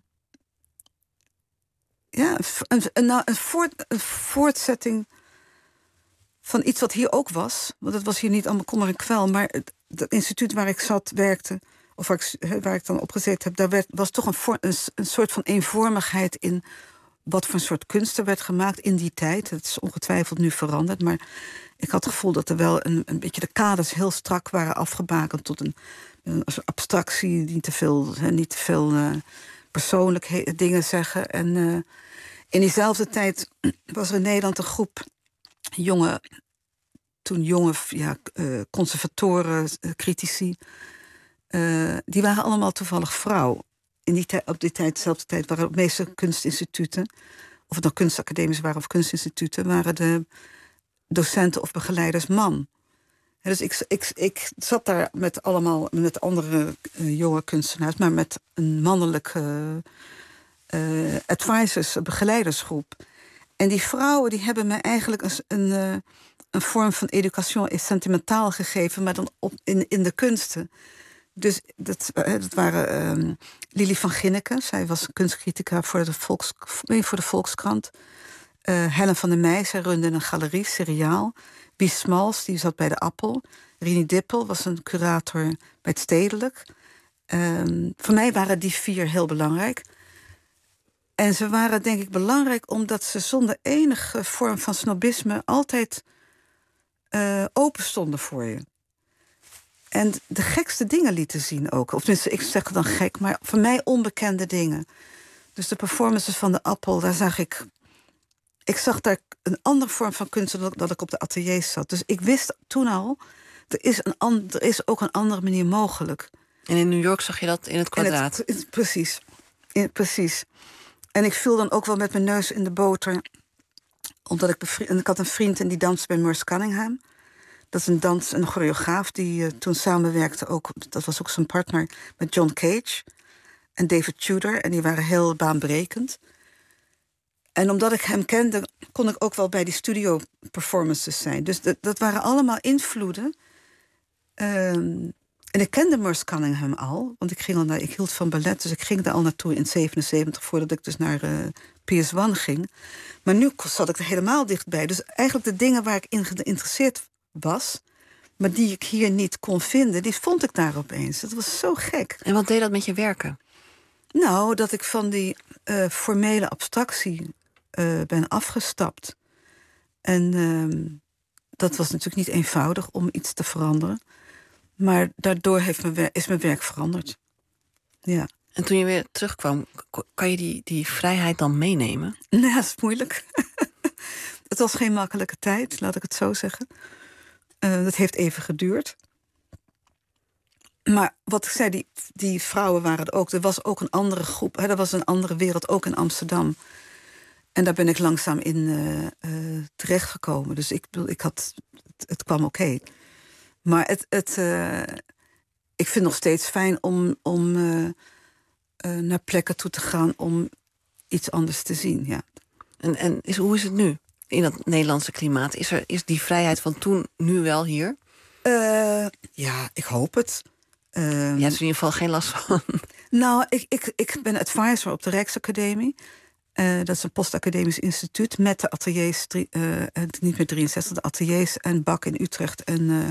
[SPEAKER 5] Ja, een, een, een, voort, een voortzetting van iets wat hier ook was. Want het was hier niet allemaal kommer en kwel. Maar het, het instituut waar ik zat, werkte... of waar ik, waar ik dan opgezeten heb... daar werd, was toch een, voor, een, een soort van eenvormigheid in... wat voor een soort kunst er werd gemaakt in die tijd. Het is ongetwijfeld nu veranderd. Maar ik had het gevoel dat er wel een, een beetje... de kaders heel strak waren afgebakend... tot een, een abstractie, niet te veel... niet te veel uh, persoonlijk dingen zeggen. En uh, in diezelfde tijd was er in Nederland een groep jonge... toen jonge ja, uh, conservatoren, uh, critici... Uh, die waren allemaal toevallig vrouw. In die tijd, op die tijd, dezelfde tijd, waren de meeste kunstinstituten... of het nou kunstacademies waren of kunstinstituten... waren de docenten of begeleiders man. Ja, dus ik, ik, ik zat daar met allemaal met andere uh, jonge kunstenaars... maar met een mannelijke uh, uh, advisors, een begeleidersgroep. En die vrouwen die hebben me eigenlijk een, een, uh, een vorm van education et sentimentaal gegeven... maar dan op, in, in de kunsten... Dus dat, dat waren um, Lili van Ginneken. Zij was kunstcritica voor de, Volks, nee, voor de Volkskrant. Uh, Helen van der Meij, zij runde een galerie, Seriaal. Bies Smals, die zat bij de Appel. Rini Dippel was een curator bij het Stedelijk. Um, voor mij waren die vier heel belangrijk. En ze waren denk ik belangrijk... omdat ze zonder enige vorm van snobisme... altijd uh, open stonden voor je. En de gekste dingen lieten zien ook. Of tenminste, ik zeg het dan gek, maar voor mij onbekende dingen. Dus de performances van de Appel, daar zag ik... Ik zag daar een andere vorm van kunst dan dat ik op de ateliers zat. Dus ik wist toen al, er is, een an, er is ook een andere manier mogelijk.
[SPEAKER 4] En in New York zag je dat in het kwadraat?
[SPEAKER 5] In het, precies. In, precies. En ik viel dan ook wel met mijn neus in de boter. Omdat ik bevriend, en ik had een vriend en die danste bij Merce Cunningham. Dat is een dans- en een choreograaf die uh, toen samenwerkte ook. Dat was ook zijn partner met John Cage en David Tudor. En die waren heel baanbrekend. En omdat ik hem kende, kon ik ook wel bij die studio performances zijn. Dus dat, dat waren allemaal invloeden. Um, en ik kende Merce Cunningham al, want ik, ging al naar, ik hield van ballet, dus ik ging daar al naartoe in zevenenzeventig, voordat ik dus naar uh, P S één ging. Maar nu zat ik er helemaal dichtbij. Dus eigenlijk de dingen waar ik in geïnteresseerd was, maar die ik hier niet kon vinden, die vond ik daar opeens. Dat was zo gek.
[SPEAKER 4] En wat deed dat met je werken?
[SPEAKER 5] Nou, dat ik van die uh, formele abstractie uh, ben afgestapt. En uh, dat was natuurlijk niet eenvoudig om iets te veranderen. Maar daardoor heeft mijn werk, is mijn werk veranderd. Ja.
[SPEAKER 4] En toen je weer terugkwam, kan je die, die vrijheid dan meenemen?
[SPEAKER 5] Nee, dat is moeilijk. Het was geen makkelijke tijd, laat ik het zo zeggen. Uh, dat heeft even geduurd. Maar wat ik zei, die, die vrouwen waren er ook. Er was ook een andere groep. Hè, er was een andere wereld, ook in Amsterdam. En daar ben ik langzaam in uh, uh, terechtgekomen. Dus ik bedoel, ik had, het, het kwam oké. Okay. Maar het, het, uh, ik vind het nog steeds fijn om, om uh, uh, naar plekken toe te gaan om iets anders te zien. Ja.
[SPEAKER 4] En, en is, hoe is het nu in dat Nederlandse klimaat? Is, er, is die vrijheid van toen nu wel hier?
[SPEAKER 5] Uh, ja, ik hoop het.
[SPEAKER 4] Uh, Je hebt er in ieder geval geen last van.
[SPEAKER 5] Nou, ik, ik, ik ben advisor op de Rijksacademie. Uh, dat is een postacademisch instituut met de ateliers, drie, uh, niet meer drieënzestig, de ateliers en Bak in Utrecht en uh,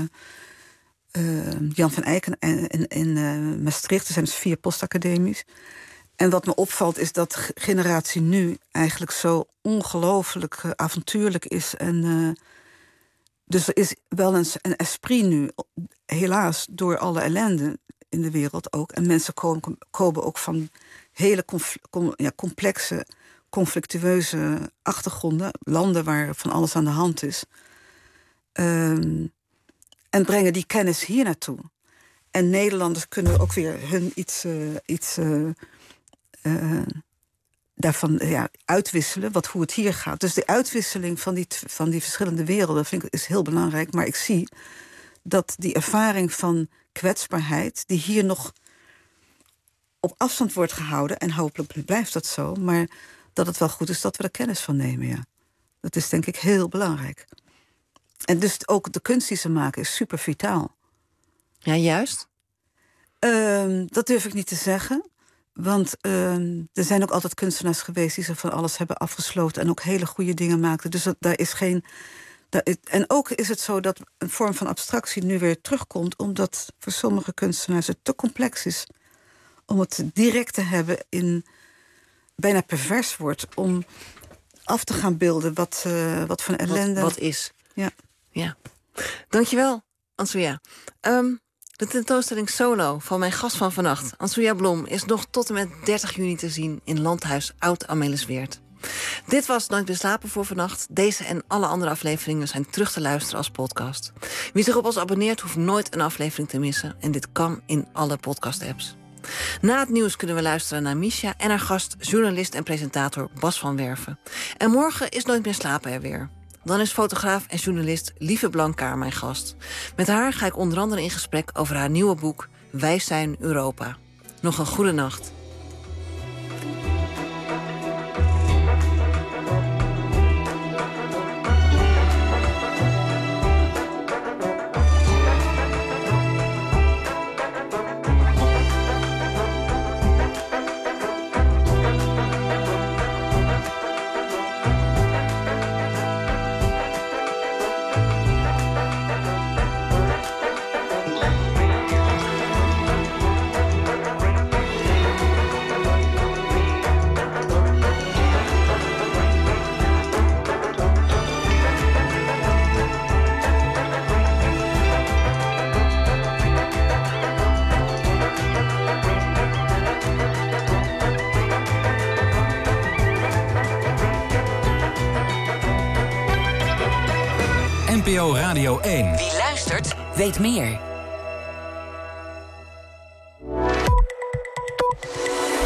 [SPEAKER 5] uh, Jan van Eycken en in, in uh, Maastricht. Er zijn dus vier postacademies. En wat me opvalt is dat de generatie nu eigenlijk zo ongelooflijk uh, avontuurlijk is. En, uh, dus er is wel een, een esprit nu, helaas door alle ellende in de wereld ook. En mensen komen, komen ook van hele confl- com, ja, complexe, conflictueuze achtergronden. Landen waar van alles aan de hand is. Um, en brengen die kennis hier naartoe. En Nederlanders kunnen ook weer hun iets, uh, iets uh, uh, daarvan ja, uitwisselen, wat, hoe het hier gaat. Dus de uitwisseling van die, van die verschillende werelden vind ik, is heel belangrijk. Maar ik zie dat die ervaring van kwetsbaarheid, die hier nog op afstand wordt gehouden, en hopelijk blijft dat zo, maar dat het wel goed is dat we er kennis van nemen, ja. Dat is denk ik heel belangrijk. En dus ook de kunst die ze maken is super vitaal.
[SPEAKER 4] Ja, juist?
[SPEAKER 5] Uh, dat durf ik niet te zeggen. Want uh, er zijn ook altijd kunstenaars geweest die zich van alles hebben afgesloten en ook hele goede dingen maakten. Dus dat, daar is geen. Daar is, en ook is het zo dat een vorm van abstractie nu weer terugkomt, omdat voor sommige kunstenaars het te complex is om het direct te hebben in bijna pervers wordt om af te gaan beelden wat, uh, wat voor ellende.
[SPEAKER 4] Wat, wat is.
[SPEAKER 5] Ja.
[SPEAKER 4] Ja. Dankjewel, Ansuya. Um, de tentoonstelling Solo van mijn gast van vannacht, Ansuya Blom, is nog tot en met dertig juni te zien in Landhuis Oud-Amelisweerd. Dit was Nooit meer slapen voor vannacht. Deze en alle andere afleveringen zijn terug te luisteren als podcast. Wie zich op ons abonneert, hoeft nooit een aflevering te missen. En dit kan in alle podcast-apps. Na het nieuws kunnen we luisteren naar Misha en haar gast, journalist en presentator Bas van Werven. En morgen is Nooit meer slapen er weer. Dan is fotograaf en journalist Lieve Blankaar mijn gast. Met haar ga ik onder andere in gesprek over haar nieuwe boek Wij zijn Europa. Nog een goede nacht.
[SPEAKER 2] N P O Radio één.
[SPEAKER 3] Wie luistert, weet meer.